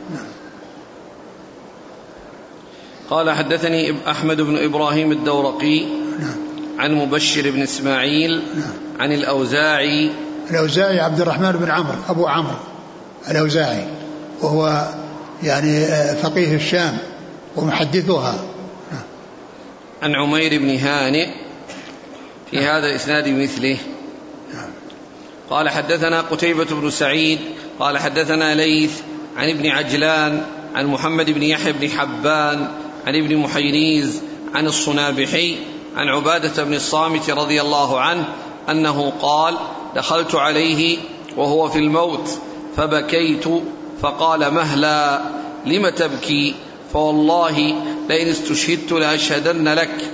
Speaker 1: قال حدثني أحمد بن إبراهيم الدورقي عن مبشر بن إسماعيل عن الأوزاعي.
Speaker 2: الأوزاعي عبد الرحمن بن عمرو أبو عمرو الأوزاعي، وهو يعني فقيه الشام ومحدثها.
Speaker 1: عن عمير بن هانئ في هذا الإسناد مثله. قال حدثنا قتيبة بن سعيد قال حدثنا ليث عن ابن عجلان عن محمد بن يحيى بن حبان عن ابن محيريز عن الصنابحي عن عبادة بن الصامت رضي الله عنه أنه قال دخلت عليه وهو في الموت فبكيت فقال مهلا لم تبكي فوالله لئن استشهدت لأشهدن لك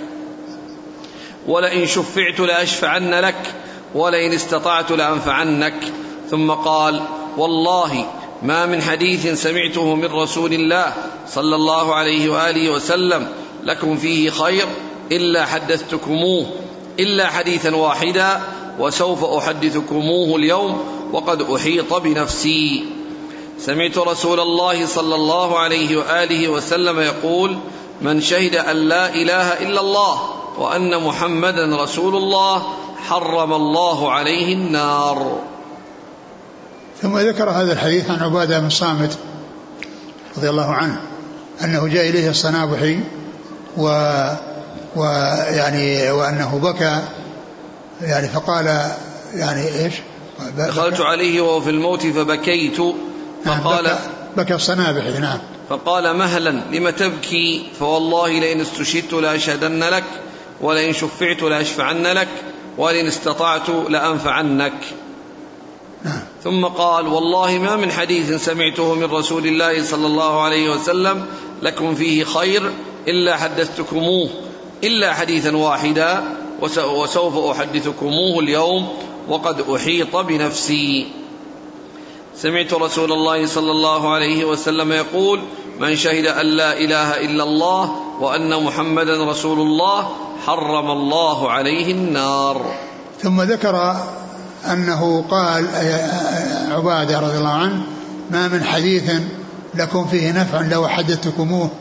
Speaker 1: ولئن شفعت لأشفعن لك ولئن استطعت لأنفعنك. ثم قال والله ما من حديث سمعته من رسول الله صلى الله عليه وآله وسلم لكم فيه خير إلا حدثتكموه إلا حديثا واحدا وسوف أحدثكموه اليوم وقد أحيط بنفسي. سمعت رسول الله صلى الله عليه وآله وسلم يقول من شهد أن لا إله إلا الله وأن محمدا رسول الله حرم الله عليه النار.
Speaker 2: ثم ذكر هذا الحديث عن عبادة بن الصامت رضي الله عنه أنه جاء إليه الصنابحي و ويعني وأنه بكى يعني فقال يعني إيش
Speaker 1: دخلت عليه وهو في الموت فبكيت فقال
Speaker 2: بكى, بكى الصنابحي نعم
Speaker 1: فقال مهلا لم تبكي فوالله لئن استشهدت لأشهدن لك ولئن شفعت لأشفعن لك ولئن استطعت لأنفعنك.
Speaker 2: نعم.
Speaker 1: ثم قال والله ما من حديث سمعته من رسول الله صلى الله عليه وسلم لكم فيه خير إلا حدثتكموه إلا حديثا واحدا وسوف أحدثكموه اليوم وقد أحيط بنفسي. سمعت رسول الله صلى الله عليه وسلم يقول من شهد أن لا إله إلا الله وأن محمدا رسول الله حرم الله عليه النار.
Speaker 2: ثم ذكر أنه قال عبادة رضي الله عنه ما من حديث لكم فيه نفع لو حدثتكموه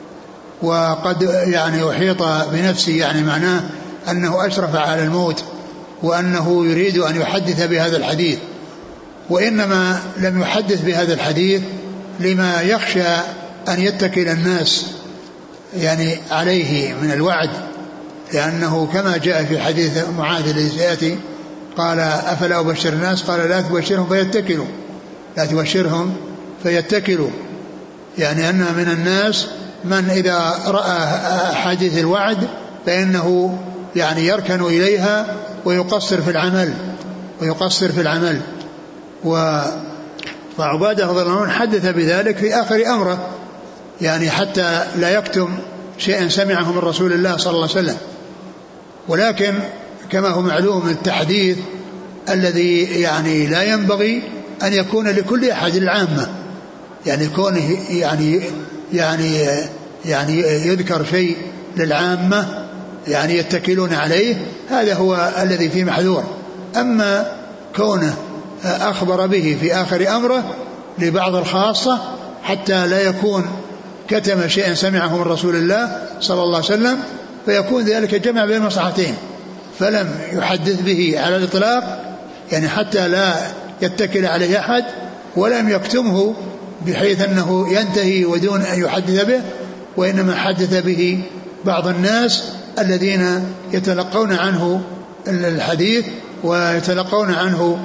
Speaker 2: وقد يعني أحيط بنفسي يعني معناه أنه أشرف على الموت وأنه يريد أن يحدث بهذا الحديث وإنما لم يحدث بهذا الحديث لما يخشى أن يتكل الناس يعني عليه من الوعد لأنه كما جاء في حديث معاذ الذي سيأتي قال أفلا أبشر الناس قال لا تبشرهم فيتكلوا لا تبشرهم فيتكلوا يعني أن من الناس من إذا رأى حديث الوعد فإنه يعني يركن إليها ويقصر في العمل ويقصر في العمل وعبادة رضي الله عنه حدث بذلك في آخر أمره يعني حتى لا يكتم شيئا سمعه من رسول الله صلى الله عليه وسلم. ولكن كما هو معلوم التحديث الذي يعني لا ينبغي أن يكون لكل أحد العامة يعني كونه يعني يعني يعني يذكر شيء للعامة يعني يتكلون عليه هذا هو الذي فيه محذور. أما كونه أخبر به في آخر أمره لبعض الخاصة حتى لا يكون كتم شيئا سمعه من رسول الله صلى الله عليه وسلم فيكون ذلك جمع بين مصلحتين فلم يحدث به على الإطلاق يعني حتى لا يتكل عليه أحد ولم يكتمه بحيث أنه ينتهي ودون أن يحدث به وإنما حدث به بعض الناس الذين يتلقون عنه الحديث ويتلقون عنه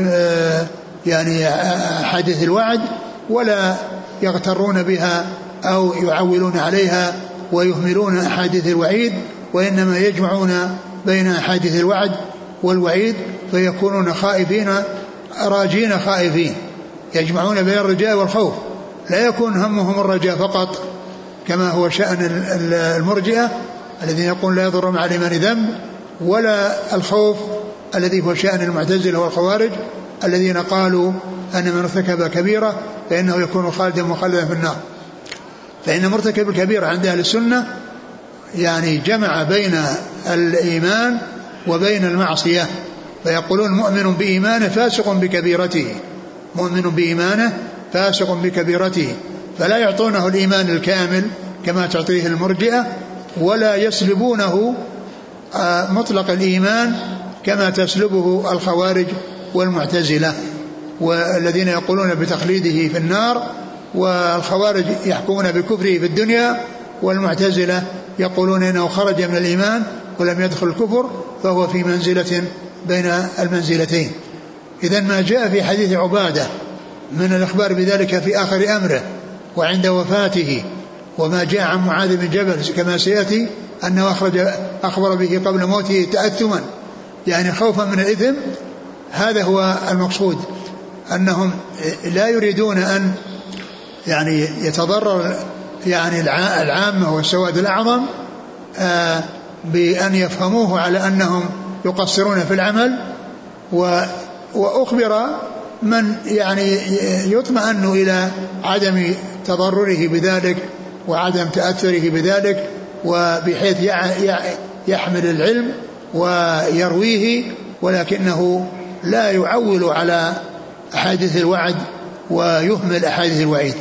Speaker 2: يعني حديث الوعد ولا يغترون بها أو يعولون عليها ويهملون أحاديث الوعيد وإنما يجمعون بين أحاديث الوعد والوعيد فيكونون خائفين راجين خائفين يجمعون بين الرجاء والخوف لا يكون همهم الرجاء فقط كما هو شأن المرجئة الذين يقول لا يضر مع الإيمان ذنب ولا الخوف الذي هو شأن المعتزلة والخوارج الذين قالوا أن من ارتكب كبيرة فإنه يكون خالدا مخلدا في النار. فإن مرتكب الكبيرة عند أهل السنة يعني جمع بين الإيمان وبين المعصية فيقولون مؤمن بإيمانه فاسق بكبيرته مؤمن بإيمانه فاسق بكبيرته فلا يعطونه الإيمان الكامل كما تعطيه المرجئة ولا يسلبونه مطلق الإيمان كما تسلبه الخوارج والمعتزلة والذين يقولون بتخليده في النار والخوارج يحكمون بكفره في الدنيا والمعتزلة يقولون إنه خرج من الإيمان ولم يدخل الكفر فهو في منزلة بين المنزلتين. إذن ما جاء في حديث عبادة من الإخبار بذلك في آخر أمره وعند وفاته وما جاء عن معاذ بن جبل كما سيأتي أنه أخرج أخبر به قبل موته تأثما يعني خوفا من الإثم هذا هو المقصود، أنهم لا يريدون أن يعني يتضرر يعني العامة والسواد الأعظم بأن يفهموه على أنهم يقصرون في العمل، وأخبر من يعني يطمئن إلى عدم تضرره بذلك وعدم تأثره بذلك، وبحيث يحمل العلم ويرويه ولكنه لا يعول على أحاديث الوعد ويهمل أحاديث الوعيد.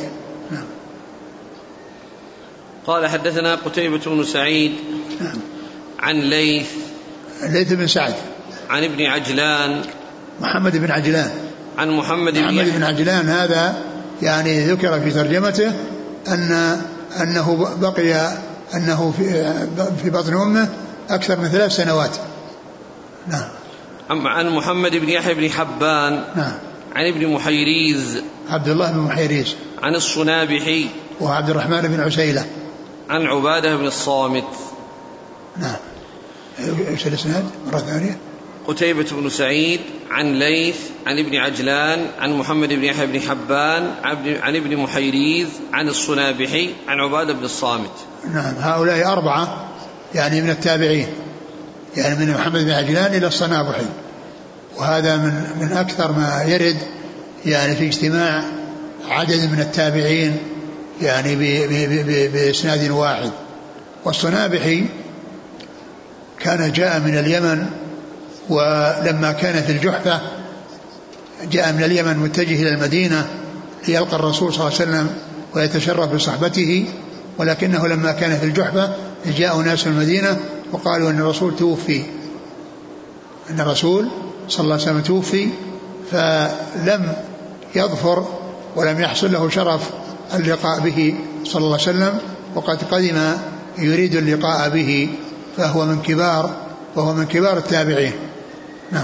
Speaker 1: قال حدثنا قتيبة بن سعيد عن ليث
Speaker 2: ليث بن سعد
Speaker 1: عن ابن عجلان
Speaker 2: محمد بن عجلان
Speaker 1: عن محمد بن,
Speaker 2: محمد بن عجلان. هذا يعني ذكر في ترجمته أن أنه بقي أنه في, في بطن أمه أكثر من ثلاث سنوات. نعم.
Speaker 1: عن محمد بن يحيى بن حبان.
Speaker 2: نعم.
Speaker 1: عن ابن محيريز
Speaker 2: عبد الله بن محيريز.
Speaker 1: عن الصنابحي
Speaker 2: وعبد الرحمن بن عسيلة.
Speaker 1: عن عبادة بن الصامت.
Speaker 2: نعم. ايش الاسناد مرة ثانية؟
Speaker 1: قتيبة بن سعيد عن ليث عن ابن عجلان عن محمد بن يحيى بن حبان عن ابن محيريز عن الصنابحي عن عبادة بن الصامت.
Speaker 2: نعم. هؤلاء أربعة يعني من التابعين، يعني من محمد بن عجلان إلى الصنابحي، وهذا من من أكثر ما يرد يعني في اجتماع عدد من التابعين يعني بإسناد واحد. والصنابحي كان جاء من اليمن، ولما كان في الجحفة جاء من اليمن متجه إلى المدينة ليلقى الرسول صلى الله عليه وسلم ويتشرف بصحبته، ولكنه لما كان في الجحفة جاء ناس من المدينة وقالوا أن الرسول توفي أن الرسول صلى الله عليه وسلم توفي، فلم يظفر ولم يحصل له شرف اللقاء به صلى الله عليه وسلم، وقد قدم يريد اللقاء به، فهو من كبار فهو من كبار التابعين. نعم.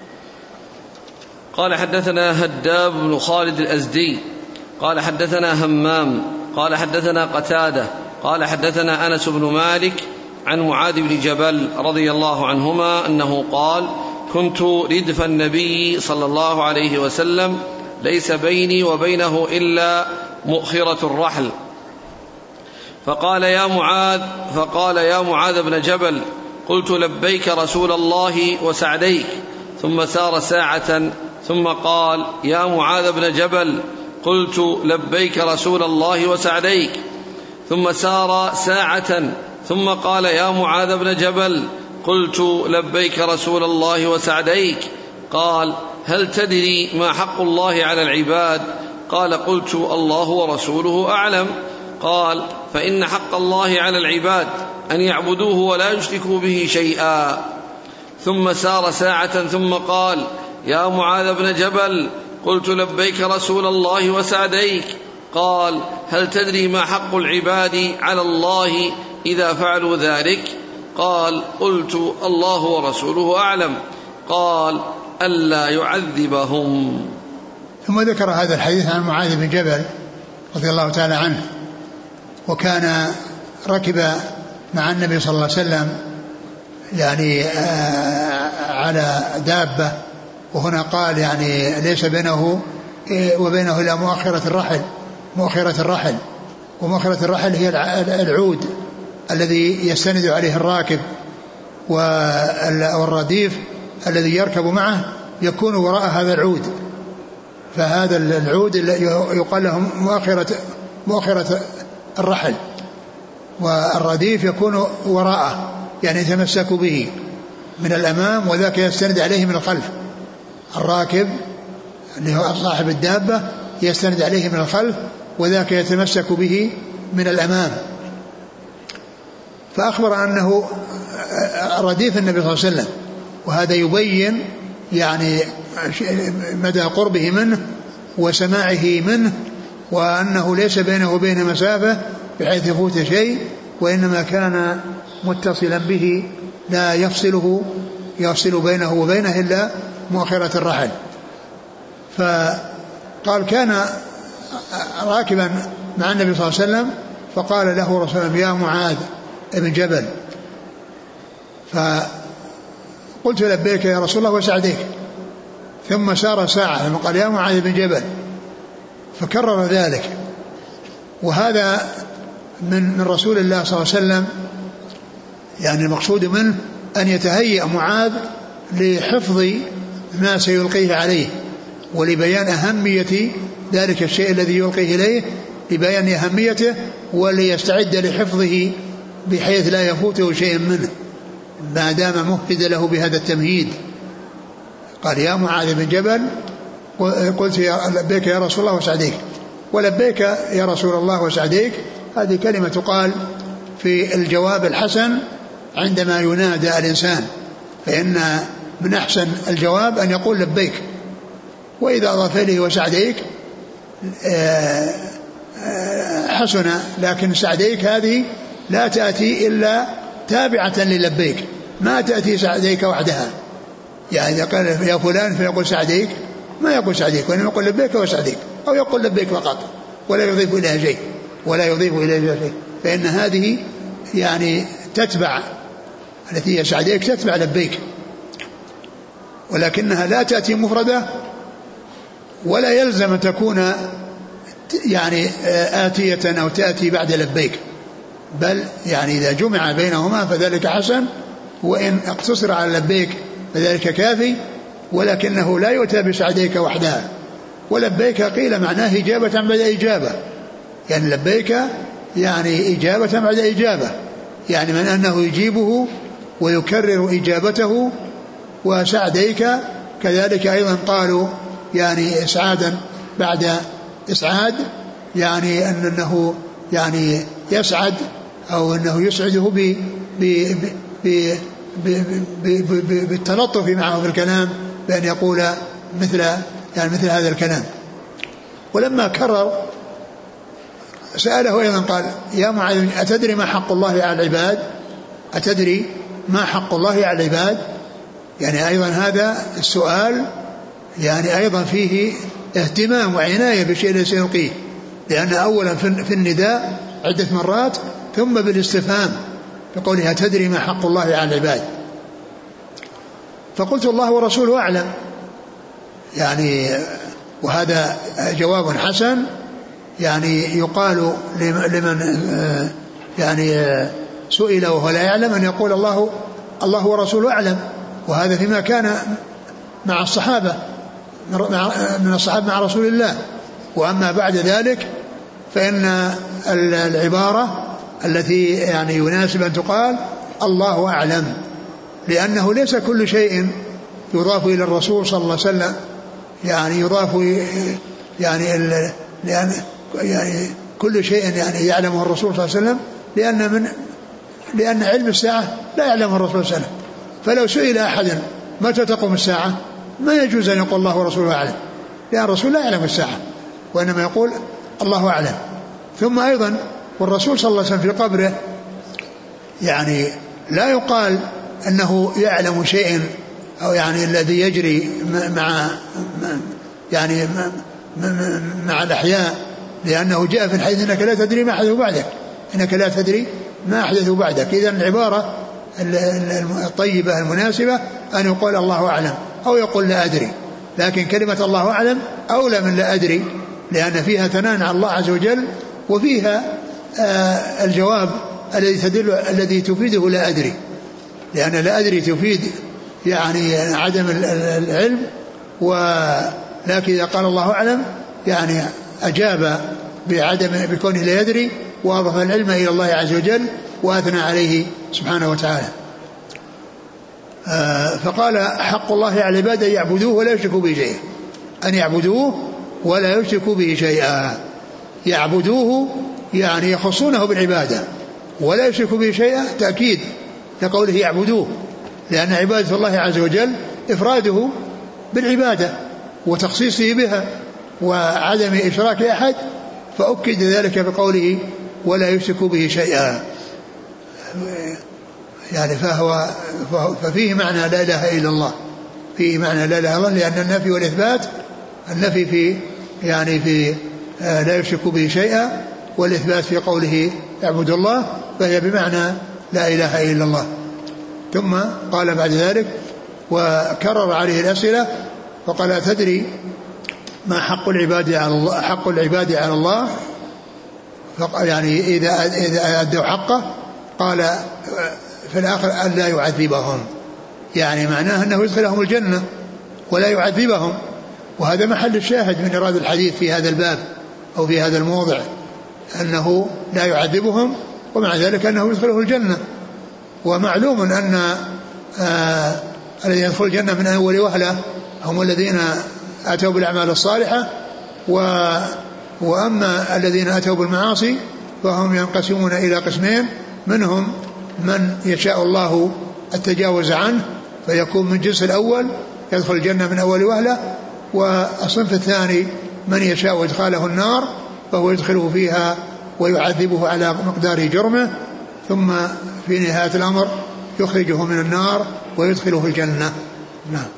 Speaker 1: قال حدثنا هداب بن خالد الأزدي قال حدثنا همام قال حدثنا قتادة قال حدثنا أنس بن مالك عن معاذ بن جبل رضي الله عنهما أنه قال: كنت ردف النبي صلى الله عليه وسلم ليس بيني وبينه إلا مؤخرة الرحل، فقال يا معاذ فقال يا معاذ بن جبل، قلت لبيك رسول الله وسعديك، ثم سار ساعة ثم قال يا معاذ بن جبل، قلت لبيك رسول الله وسعديك، ثم سار ساعة ثم قال يا معاذ بن جبل، قلت لبيك رسول الله وسعديك، قال هل تدري ما حق الله على العباد؟ قال قلت الله ورسوله أعلم. قال فإن حق الله على العباد أن يعبدوه ولا يشركوا به شيئا. ثم سار ساعة ثم قال يا معاذ بن جبل، قلت لبيك رسول الله وسعديك، قال هل تدري ما حق العباد على الله إذا فعلوا ذلك؟ قال قلت الله ورسوله أعلم. قال ألا يعذبهم.
Speaker 2: ثم ذكر هذا الحديث عن معاذ بن جبل رضي الله تعالى عنه، وكان ركب مع النبي صلى الله عليه وسلم يعني على دابة، وهنا قال يعني ليس بينه وبينه إلا مؤخرة الرحل مؤخرة الرحل ومؤخرة الرحل هي العود الذي يستند عليه الراكب، والرديف الذي يركب معه يكون وراء هذا العود، فهذا العود يقال له مؤخرة مؤخرة الرحل، والرديف يكون وراءه يعني يتمسك به من الأمام، وذاك يستند عليه من الخلف. الراكب اللي هو صاحب الدابة يستند عليه من الخلف، وذاك يتمسك به من الأمام. فأخبر أنه رديف النبي صلى الله عليه وسلم، وهذا يبين يعني مدى قربه منه وسماعه منه، وأنه ليس بينه وبينه مسافة بحيث يفوت شيء، وإنما كان متصلا به لا يفصله يفصل بينه وبينه إلا مؤخرة الرحل. فقال كان راكبا مع النبي صلى الله عليه وسلم، فقال له رسول الله يا معاذ ابن جبل، فقلت لبيك يا رسول الله وسعديك، ثم سار ساعة ثم قال يا معاذ بن جبل فكرر ذلك. وهذا من من رسول الله صلى الله عليه وسلم، يعني المقصود منه أن يتهيأ معاذ لحفظ ما سيلقيه عليه ولبيان أهمية ذلك الشيء الذي يلقيه إليه، لبيان أهميته وليستعد لحفظه بحيث لا يفوته شيء منه ما دام مهد له بهذا التمهيد. قال يا معاذ بن جبل قلت يا لبيك يا رسول الله وسعديك. ولبيك يا رسول الله وسعديك هذه كلمة تقال في الجواب الحسن عندما ينادى الإنسان، فإن من أحسن الجواب أن يقول لبيك، وإذا أضاف إليه وسعديك حسن، لكن سعديك هذه لا تأتي إلا تابعة للبيك، ما تأتي سعديك وحدها. يعني إذا قال يا فلان فيقول سعديك، ما يقول سعديك، وإنما يقول لبيك وسعديك، أو يقول لبيك فقط ولا يضيف إليها شيء ولا يضيف إليها شيء، فإن هذه يعني تتبع التي هي سعديك تتبع لبيك، ولكنها لا تأتي مفردة ولا يلزم أن تكون يعني آتية أو تأتي بعد لبيك، بل يعني إذا جمع بينهما فذلك حسن، وإن اقتصر على لبيك فذلك كافي، ولكنه لا يؤتى بسعديك وحدها. ولبيك قيل معناه إجابة بعد إجابة، يعني لبيك يعني إجابة بعد إجابة، يعني من أنه يجيبه ويكرر إجابته. وسعديك كذلك أيضا قالوا يعني إسعادا بعد إسعاد، يعني أنه يعني يسعد أو أنه يسعده ب ب ب بالتلطف معه في الكلام، بأن يقول مثل يعني مثل هذا الكلام. ولما كرر سأله أيضا قال يا معاذ أتدري ما حق الله على العباد؟ أتدري ما حق الله على العباد؟ يعني أيضا هذا السؤال يعني أيضا فيه اهتمام وعناية بالشيء الذي سيلقيه، لأن أولا في النداء عدة مرات، ثم بالاستفهام بقولها تدري ما حق الله على العباد. فقلت الله ورسوله أعلم، يعني وهذا جواب حسن، يعني يقال لمن يعني سئل وهو لا يعلم أن يقول الله الله ورسوله أعلم، وهذا فيما كان مع الصحابة من الصحابة مع رسول الله. وأما بعد ذلك فإن العبارة التي يعني يناسب أن تقال الله أعلم، لأنه ليس كل شيء يضاف إلى الرسول صلى الله عليه وسلم يعني يضاف يعني لأن يعني كل شيء يعني يعلمه الرسول صلى الله عليه وسلم، لأن من لأن علم الساعة لا يعلمه الرسول صلى الله عليه وسلم. فلو سئل أحد متى تقوم الساعة ما يجوز أن يقول الله ورسوله أعلم، لأن الرسول لا يعلم الساعة، وإنما يقول الله أعلم. ثم أيضا والرسول صلى الله عليه وسلم في قبره يعني لا يقال أنه يعلم شيء أو يعني الذي يجري مع يعني مع الأحياء، لأنه جاء في الحديث إنك لا تدري ما أحدث بعدك، إنك لا تدري ما أحدث بعدك. إذن العبارة الطيبة المناسبة أن يقول الله أعلم أو يقول لا أدري، لكن كلمة الله أعلم أولى من لا أدري، لأن فيها ثناء على الله عز وجل، وفيها آه الجواب الذي تدل الذي تفيده لا أدري، لأن لا أدري تفيد يعني عدم العلم، ولكن إذا قال الله أعلم يعني أجاب بعدم بكونه لا يدري، وأضاف العلم إلى الله عز وجل وأثنى عليه سبحانه وتعالى. آه فقال حق الله على العباد أن يعبدوه ولا يشركوا به شيئا، أن يعبدوه ولا يشركوا به شيئا. يعبدوه يعني يخصونه بالعبادة، ولا يشركوا به شيئا تأكيد لقوله يعبدوه، لأن عبادة الله عز وجل إفراده بالعبادة وتخصيصه بها وعدم إشراك أحد، فأكد ذلك بقوله ولا يشركوا به شيئا. يعني فهو ففيه معنى لا إله إلا الله، فيه معنى لا إله إلا الله، لأن النفي والإثبات، النفي في يعني في لا يشركوا به شيئا، والإثبات في قوله اعبدوا الله، فهي بمعنى لا إله إلا الله. ثم قال بعد ذلك وكرر عليه الأسئلة فقال أتدري ما حق العباد على الله حق العباد على الله يعني إذا إذا أدوا حقه قال في الآخر ألا يعذبهم يعني معناه أنه يدخلهم الجنة ولا يعذبهم وهذا محل الشاهد من إرادة الحديث في هذا الباب أو في هذا الموضع أنه لا يعذبهم ومع ذلك أنه يدخله الجنة ومعلوم أن آه الذين يدخل الجنة من أول وهلة هم الذين أتوا بالأعمال الصالحة و وأما الذين أتوا بالمعاصي فهم ينقسمون إلى قسمين منهم من يشاء الله التجاوز عنه فيكون من جنس الأول يدخل الجنة من أول وهلة والصنف الثاني من يشاء إدخاله النار فهو يدخله فيها ويعذبه على مقدار جرمه ثم في نهاية الأمر يخرجه من النار ويدخله الجنة. نعم.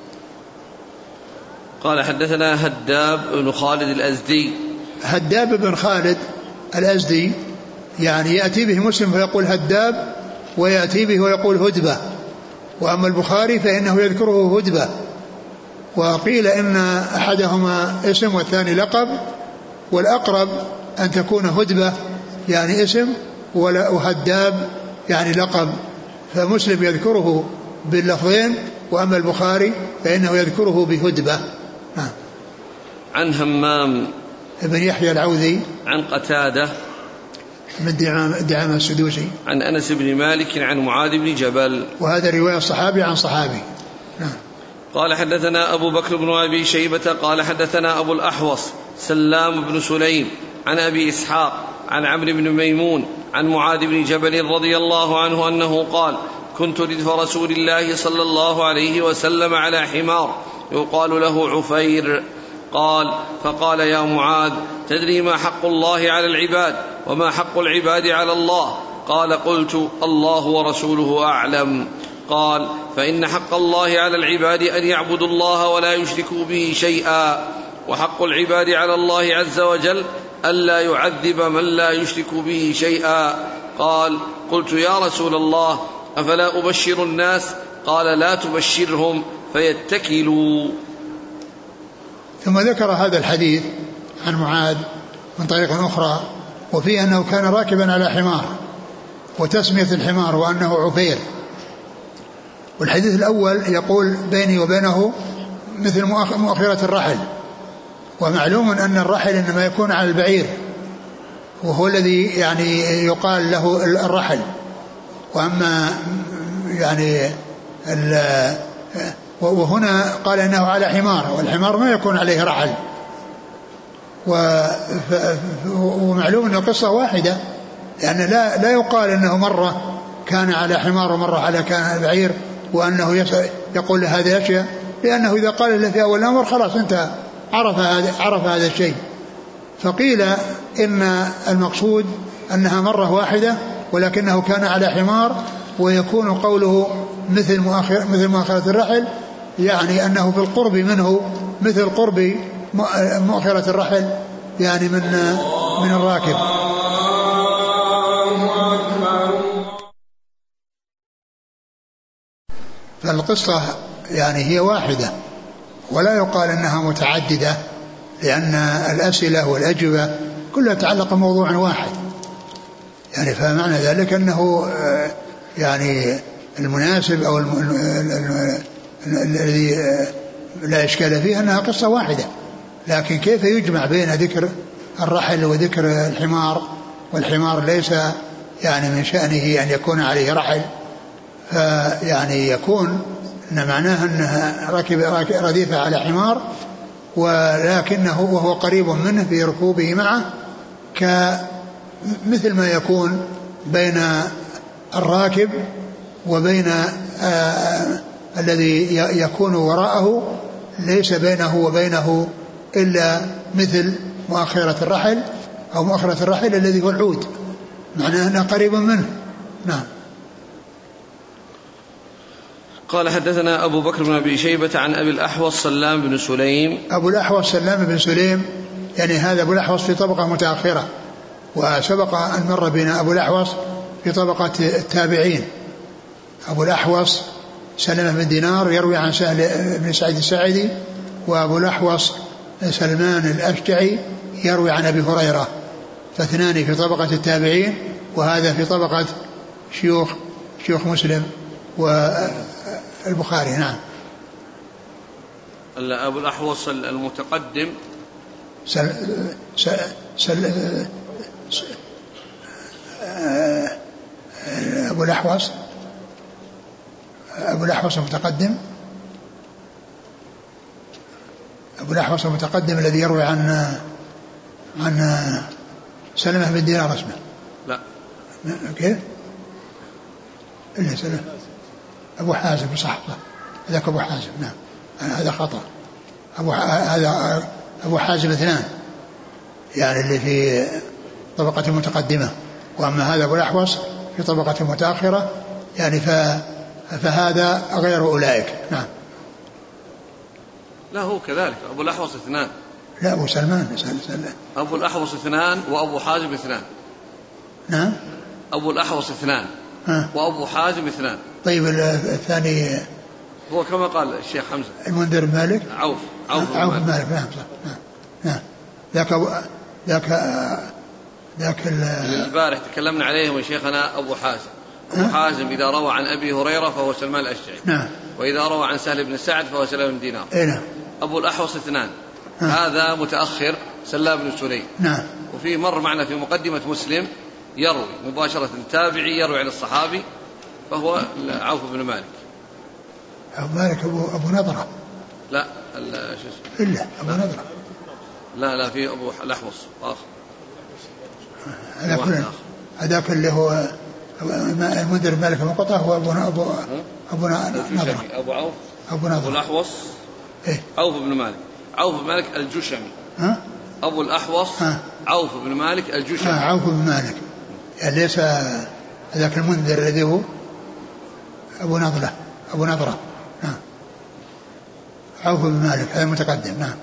Speaker 1: قال حدثنا هداب بن خالد الأزدي.
Speaker 2: هداب بن خالد الأزدي يعني يأتي به مسلم فيقول هداب ويأتي به ويقول هدبة وأما البخاري فإنه يذكره هدبة وقيل إن أحدهما اسم والثاني لقب والأقرب أن تكون هدبة يعني اسم وهداب يعني لقب فمسلم يذكره باللفظين وأما البخاري فإنه يذكره بهدبة. نعم.
Speaker 1: عن همام
Speaker 2: ابن يحيى العوذي
Speaker 1: عن قتادة
Speaker 2: من دعامة السدوسي
Speaker 1: عن أنس بن مالك عن معاذ بن جبل
Speaker 2: وهذا رواية صحابي عن صحابي. نعم.
Speaker 1: قال حدثنا أبو بكر بن أبي شيبة قال حدثنا أبو الأحوص سلام بن سليم عن أبي إسحاق عن عمرو بن ميمون عن معاذ بن جبل رضي الله عنه أنه قال كنت ردف رسول الله صلى الله عليه وسلم على حمار يقال له عفير قال فقال يا معاذ تدري ما حق الله على العباد وما حق العباد على الله قال قلت الله ورسوله أعلم قال فإن حق الله على العباد أن يعبدوا الله ولا يشركوا به شيئا وحق العباد على الله عز وجل ألا يعذب من لا يشرك به شيئا قال قلت يا رسول الله أفلا أبشر الناس قال لا تبشرهم فيتكلوا.
Speaker 2: ثم ذكر هذا الحديث عن معاذ من طريق أخرى وفيه أنه كان راكبا على حمار وتسمية الحمار وأنه عفير. والحديث الأول يقول بيني وبينه مثل مؤخرة الرحل ومعلوم أن الرحل إنما يكون على البعير وهو الذي يعني يقال له الرحل وأما يعني وهنا قال إنه على حمار والحمار ما يكون عليه رحل ومعلوم أن القصة واحدة لأن يعني لا, لا يقال أنه مرة كان على حمار ومرة على كان بعير وأنه يقول هذه الأشياء لأنه إذا قال له في أول الأمر خلاص انت عرف هذا, عرف هذا الشيء. فقيل إن المقصود أنها مرة واحدة ولكنه كان على حمار ويكون قوله مثل مؤخر مثل مؤخرة الرحل يعني أنه في القرب منه مثل قرب مؤخرة الرحل يعني من من الراكب. فالقصة يعني هي واحدة ولا يقال أنها متعددة لأن الأسئلة والأجوبة كلها تتعلق بموضوع واحد يعني فمعنى ذلك أنه يعني المناسب أو الذي لا إشكال فيه أنها قصة واحدة لكن كيف يجمع بين ذكر الرحل وذكر الحمار والحمار ليس يعني من شأنه أن يكون عليه رحل فيعني يكون إن معناها أنها ركب رديفة على حمار ولكنه وهو قريب منه في ركوبه معه كمثل ما يكون بين الراكب وبين آه الذي يكون وراءه ليس بينه وبينه إلا مثل مؤخرة الرحل أو مؤخرة الرحل الذي هو العود معناه أنه قريب منه. نعم.
Speaker 1: قال حدثنا أبو بكر بن أبي شيبة عن أبي الأحوص سلام بن سليم.
Speaker 2: أبو الأحوص سلام بن سليم يعني هذا أبو الأحوص في طبقة متأخرة وسبق أن مر بنا أبو الأحوص في طبقة التابعين. أبو الأحوص سلمة بن دينار يروي عن سهل بن سعيد الساعدي وأبو الأحوص سلمان الأشجعي يروي عن أبي هريرة، فاثنان في طبقة التابعين، وهذا في طبقة شيوخ شيوخ مسلم والبخاري. نعم.
Speaker 1: أبو الأحوص المتقدم
Speaker 2: سل سل سل أبو الأحوص أبو الأحوص المتقدم أبو الأحوص المتقدم الذي يروي عن عن سلمة بن دينار اسمه.
Speaker 1: لا
Speaker 2: كيف؟ إلا سلمة أبو حازم، صح صح، هذاك أبو حازم. نعم هذا خطأ. أبو هذا أبو حازم اثنان يعني اللي في طبقة المتقدمة، وأما هذا أبو الأحوص في طبقة المتأخرة يعني ف فهذا غير أولئك. نعم.
Speaker 1: لا هو كذلك أبو الأحوص اثنان.
Speaker 2: لا أبو سلمان سلمان.
Speaker 1: أبو الأحوص اثنان وأبو حازم اثنان.
Speaker 2: نعم.
Speaker 1: أبو الأحوص اثنان
Speaker 2: ها.
Speaker 1: وأبو حازم اثنان.
Speaker 2: طيب الثاني
Speaker 1: هو كما قال الشيخ حمزة
Speaker 2: المنذر مالك
Speaker 1: عوف عوف,
Speaker 2: عوف مالك. مالك. نعم صح. نعم. نعم. ذاك أبو ذاك ذاك
Speaker 1: البارح تكلمنا عليه يا شيخنا أبو حازم. أبو حازم إذا روى عن أبي هريرة فهو سلمان الأشجعي.
Speaker 2: نعم.
Speaker 1: وإذا روى عن سهل بن سعد فهو سلام بن دينار.
Speaker 2: إيه نعم.
Speaker 1: أبو الأحوص اثنان.
Speaker 2: نعم.
Speaker 1: هذا متأخر سلام بن سليم.
Speaker 2: نعم.
Speaker 1: وفي مر معنا في مقدمة مسلم يروي مباشرة التابعي يروي عن الصحابي فهو عوف بن مالك.
Speaker 2: أبو مالك أبو أبو نضرة.
Speaker 1: لا شو اسمه
Speaker 2: إلا أبو لا. نضرة.
Speaker 1: لا لا في أبو الأحوص آخر.
Speaker 2: هذا كله هذاك اللي هو المنذر مالك المقطع هو أبو أبو أبو نضرة.
Speaker 1: أبو عوف
Speaker 2: أبو نضرة.
Speaker 1: أبو الأحوص
Speaker 2: إيه؟
Speaker 1: عوف بن مالك. عوف بن مالك الجشمي.
Speaker 2: ها؟
Speaker 1: أبو الأحوص
Speaker 2: ها؟
Speaker 1: عوف بن مالك الجشمي.
Speaker 2: ها عوف بن مالك يعني ليس هذاك المنذر الذي هو أبو نضرة أبو نضرة. نعم. عوف بن مالك هذا متقدم. نعم.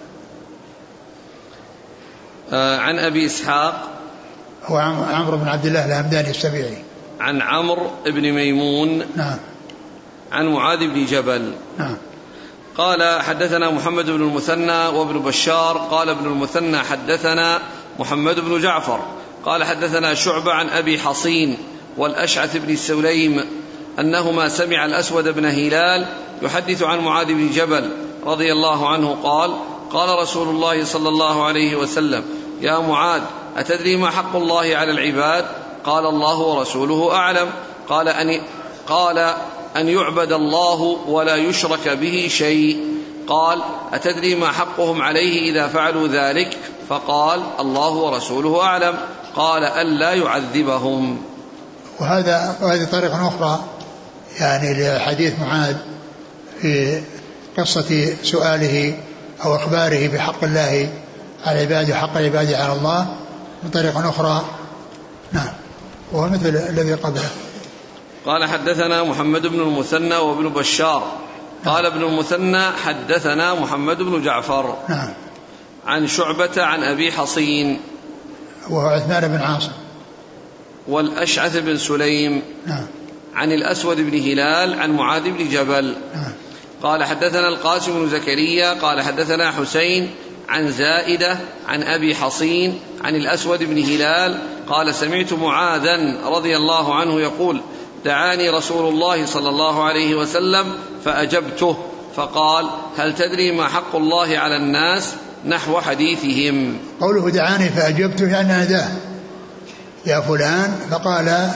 Speaker 1: آه عن أبي إسحاق
Speaker 2: هو عمرو بن عبد الله الهمداني السبيعي.
Speaker 1: عن عمرو بن ميمون.
Speaker 2: نعم.
Speaker 1: عن معاذ بن جبل.
Speaker 2: نعم.
Speaker 1: قال حدثنا محمد بن المثنى وابن بشار قال ابن المثنى حدثنا محمد بن جعفر قال حدثنا شعبة عن أبي حصين والأشعث بن سليم أنهما سمع الأسود بن هلال يحدث عن معاذ بن جبل رضي الله عنه قال قال رسول الله صلى الله عليه وسلم يا معاذ أتدري ما حق الله على العباد؟ قال الله ورسوله أعلم. قال أن, قال أن يعبد الله ولا يشرك به شيء. قال أتدري ما حقهم عليه إذا فعلوا ذلك؟ فقال الله ورسوله أعلم. قال ألا يعذبهم.
Speaker 2: وهذا وهذه طريقة أخرى يعني لحديث معاذ في قصة سؤاله أو إخباره بحق الله على عباده وحق العباد على الله من طريقة أخرى. نعم. وهو مثل الذي قبله.
Speaker 1: قال حدثنا محمد بن المثنى وابن بشار قال ابن المثنى حدثنا محمد بن جعفر.
Speaker 2: نعم.
Speaker 1: عن شعبة عن أبي حصين
Speaker 2: وهو عثمان بن عاصم
Speaker 1: والأشعث بن سليم.
Speaker 2: نعم.
Speaker 1: عن الأسود بن هلال عن معاذ بن جبل.
Speaker 2: نعم.
Speaker 1: قال حدثنا القاسم بن زكريا قال حدثنا حسين عن زائدة عن أبي حصين عن الأسود بن هلال قال سمعت معاذا رضي الله عنه يقول دعاني رسول الله صلى الله عليه وسلم فأجبته فقال هل تدري ما حق الله على الناس؟ نحو حديثهم.
Speaker 2: قوله دعاني فأجبته يعني ناداه يا فلان فقال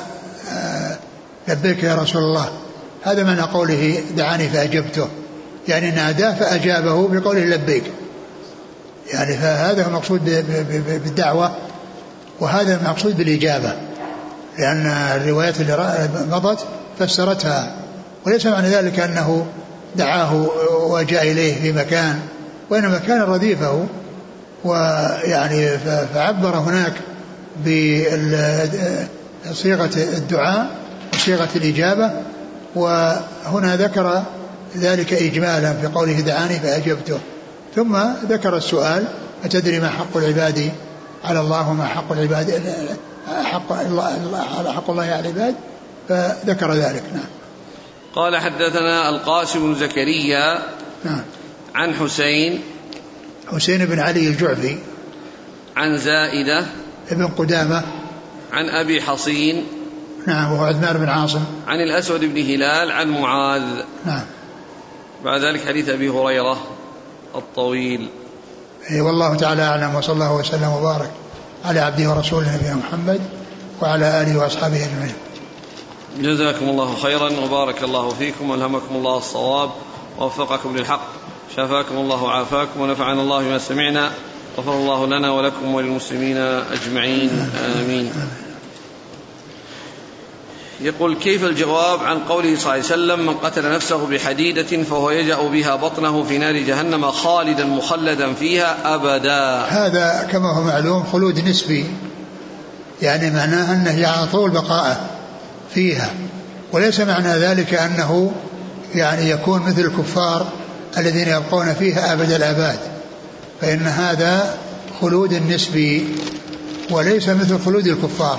Speaker 2: لبيك يا رسول الله. هذا معنى قوله دعاني فأجبته يعني ناداه فأجابه بقوله لبيك يعني فهذا المقصود بالدعوة وهذا المقصود بالإجابة لأن الروايات اللي مضت فسرتها وليس معنى ذلك أنه دعاه وجاء إليه في مكان وإنما كان رديفه ويعني فعبر هناك بصيغة الدعاء وصيغة الإجابة وهنا ذكر ذلك إجمالا في قوله دعاني فأجبته ثم ذكر السؤال أتدري ما حق العباد على الله وما حق العباد حق الله حق الله على العباد فذكر ذلك. نعم.
Speaker 1: قال حدثنا القاسم بن زكريا
Speaker 2: نعم.
Speaker 1: عن حسين
Speaker 2: حسين بن علي الجعفي.
Speaker 1: عن زائدة
Speaker 2: ابن قدامة.
Speaker 1: عن أبي حصين.
Speaker 2: نعم وهو عثمان بن عاصم.
Speaker 1: عن الأسود بن هلال عن معاذ.
Speaker 2: نعم.
Speaker 1: بعد ذلك حديث أبي هريرة الطويل.
Speaker 2: إيه والله تعالى أعلم، وصلى الله وسلم وبارك على عبده ورسوله نبينا محمد وعلى آله وأصحابه أجمعين.
Speaker 1: جزاكم الله خيرا وبارك الله فيكم والهمكم الله الصواب ووفقكم للحق، شفاكم الله وعافاكم ونفعنا الله بما سمعنا، غفر الله لنا ولكم وللمسلمين أجمعين آمين. يقول: كيف الجواب عن قوله صلى الله عليه وسلم: من قتل نفسه بحديدة فهو يجأ بها بطنه في نار جهنم خالدا مخلدا فيها أبدا؟
Speaker 2: هذا كما هو معلوم خلود نسبي، يعني معناه أنه يعني طول بقائه فيها، وليس معنى ذلك أنه يعني يكون مثل الكفار الذين يبقون فيها أبد الآباد، فإن هذا خلود نسبي وليس مثل خلود الكفار.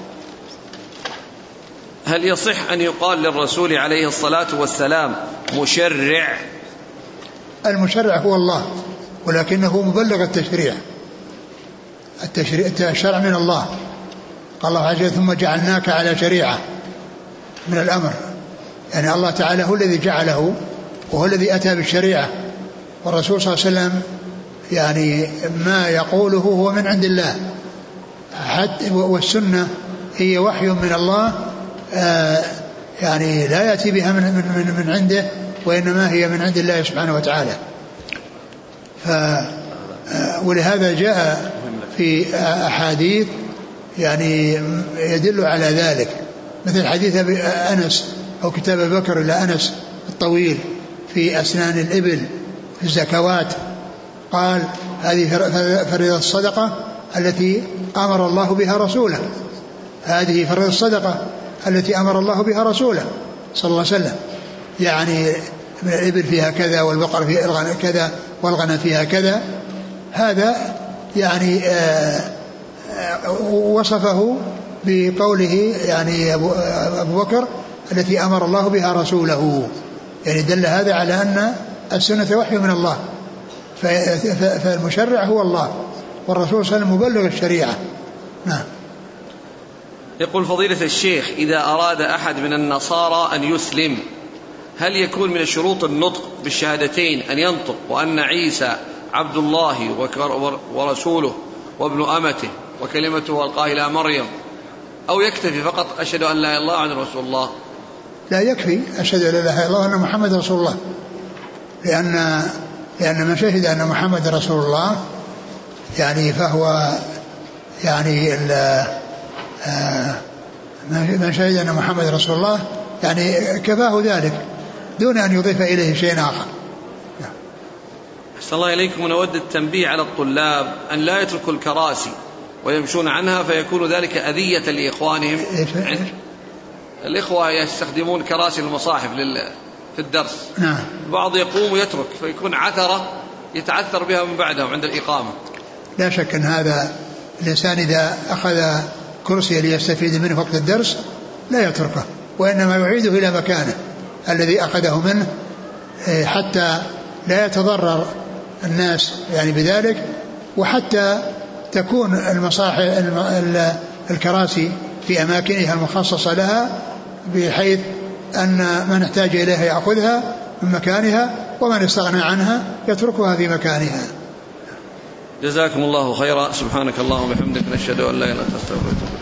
Speaker 1: هل يصح أن يقال للرسول عليه الصلاة والسلام مشرع؟
Speaker 2: المشرع هو الله، ولكنه مبلغ التشريع، التشريع الشرع من الله. قال الله عز وجل: ثم جعلناك على شريعة من الأمر، يعني الله تعالى هو الذي جعله وهو الذي أتى بالشريعة، والرسول صلى الله عليه وسلم يعني ما يقوله هو من عند الله، حتى والسنة هي وحي من الله، آه يعني لا يأتي بها من, من, من عنده، وإنما هي من عند الله سبحانه وتعالى. ف ولهذا جاء في أحاديث يعني يدل على ذلك، مثل حديث أنس أو كتاب بكر إلى أنس الطويل في أسنان الإبل في الزكوات، قال: هذه فريضة الصدقة التي أمر الله بها رسوله، هذه فريضة الصدقة التي أمر الله بها رسوله صلى الله عليه وسلم، يعني من الإبل فيها كذا والبقر فيها كذا والغنم فيها كذا. هذا يعني آآ آآ وصفه بقوله يعني أبو بكر التي أمر الله بها رسوله، يعني دل هذا على أن السنة وحي من الله، فالمشرع هو الله والرسول صلى الله عليه وسلم مبلغ الشريعة. نعم.
Speaker 1: يقول: فضيلة الشيخ، إذا أراد أحد من النصارى أن يسلم هل يكون من الشروط النطق بالشهادتين أن ينطق وأن عيسى عبد الله ورسوله وابن أمته وكلمته ألقاها إلى مريم، أو يكتفي فقط أشهد أن لا إله إلا الله وأن رسول الله؟
Speaker 2: لا، يكفي أشهد أن لا إله إلا الله وأن محمد رسول الله، لأن لأن من شهد أن محمد رسول الله يعني فهو يعني من شهد أن محمد رسول الله يعني كفاه ذلك دون أن يضيف إليه شيء آخر.
Speaker 1: أحسن الله إليكم، ونود التنبيه على الطلاب أن لا يتركوا الكراسي ويمشون عنها فيكون ذلك أذية لإخوانهم. الإخوة يستخدمون كراسي المصاحف في الدرس،
Speaker 2: نعم.
Speaker 1: بعض يقوم ويترك فيكون عثرة يتعثر بها من بعدهم عند الإقامة.
Speaker 2: لا شك أن هذا الإنسان إذا أخذ كرسي ليستفيد منه وقت الدرس لا يتركه، وإنما يعيده إلى مكانه الذي أخذه منه حتى لا يتضرر الناس يعني بذلك، وحتى تكون المصاحف الكراسي في أماكنها المخصصة لها، بحيث أن من احتاج إليها يأخذها من مكانها، ومن استغنى عنها يتركها في مكانها.
Speaker 1: جزاكم الله خيرا. سبحانك اللهم وبحمدك، نشهد أن لا إله إلا أنت، نستغفرك.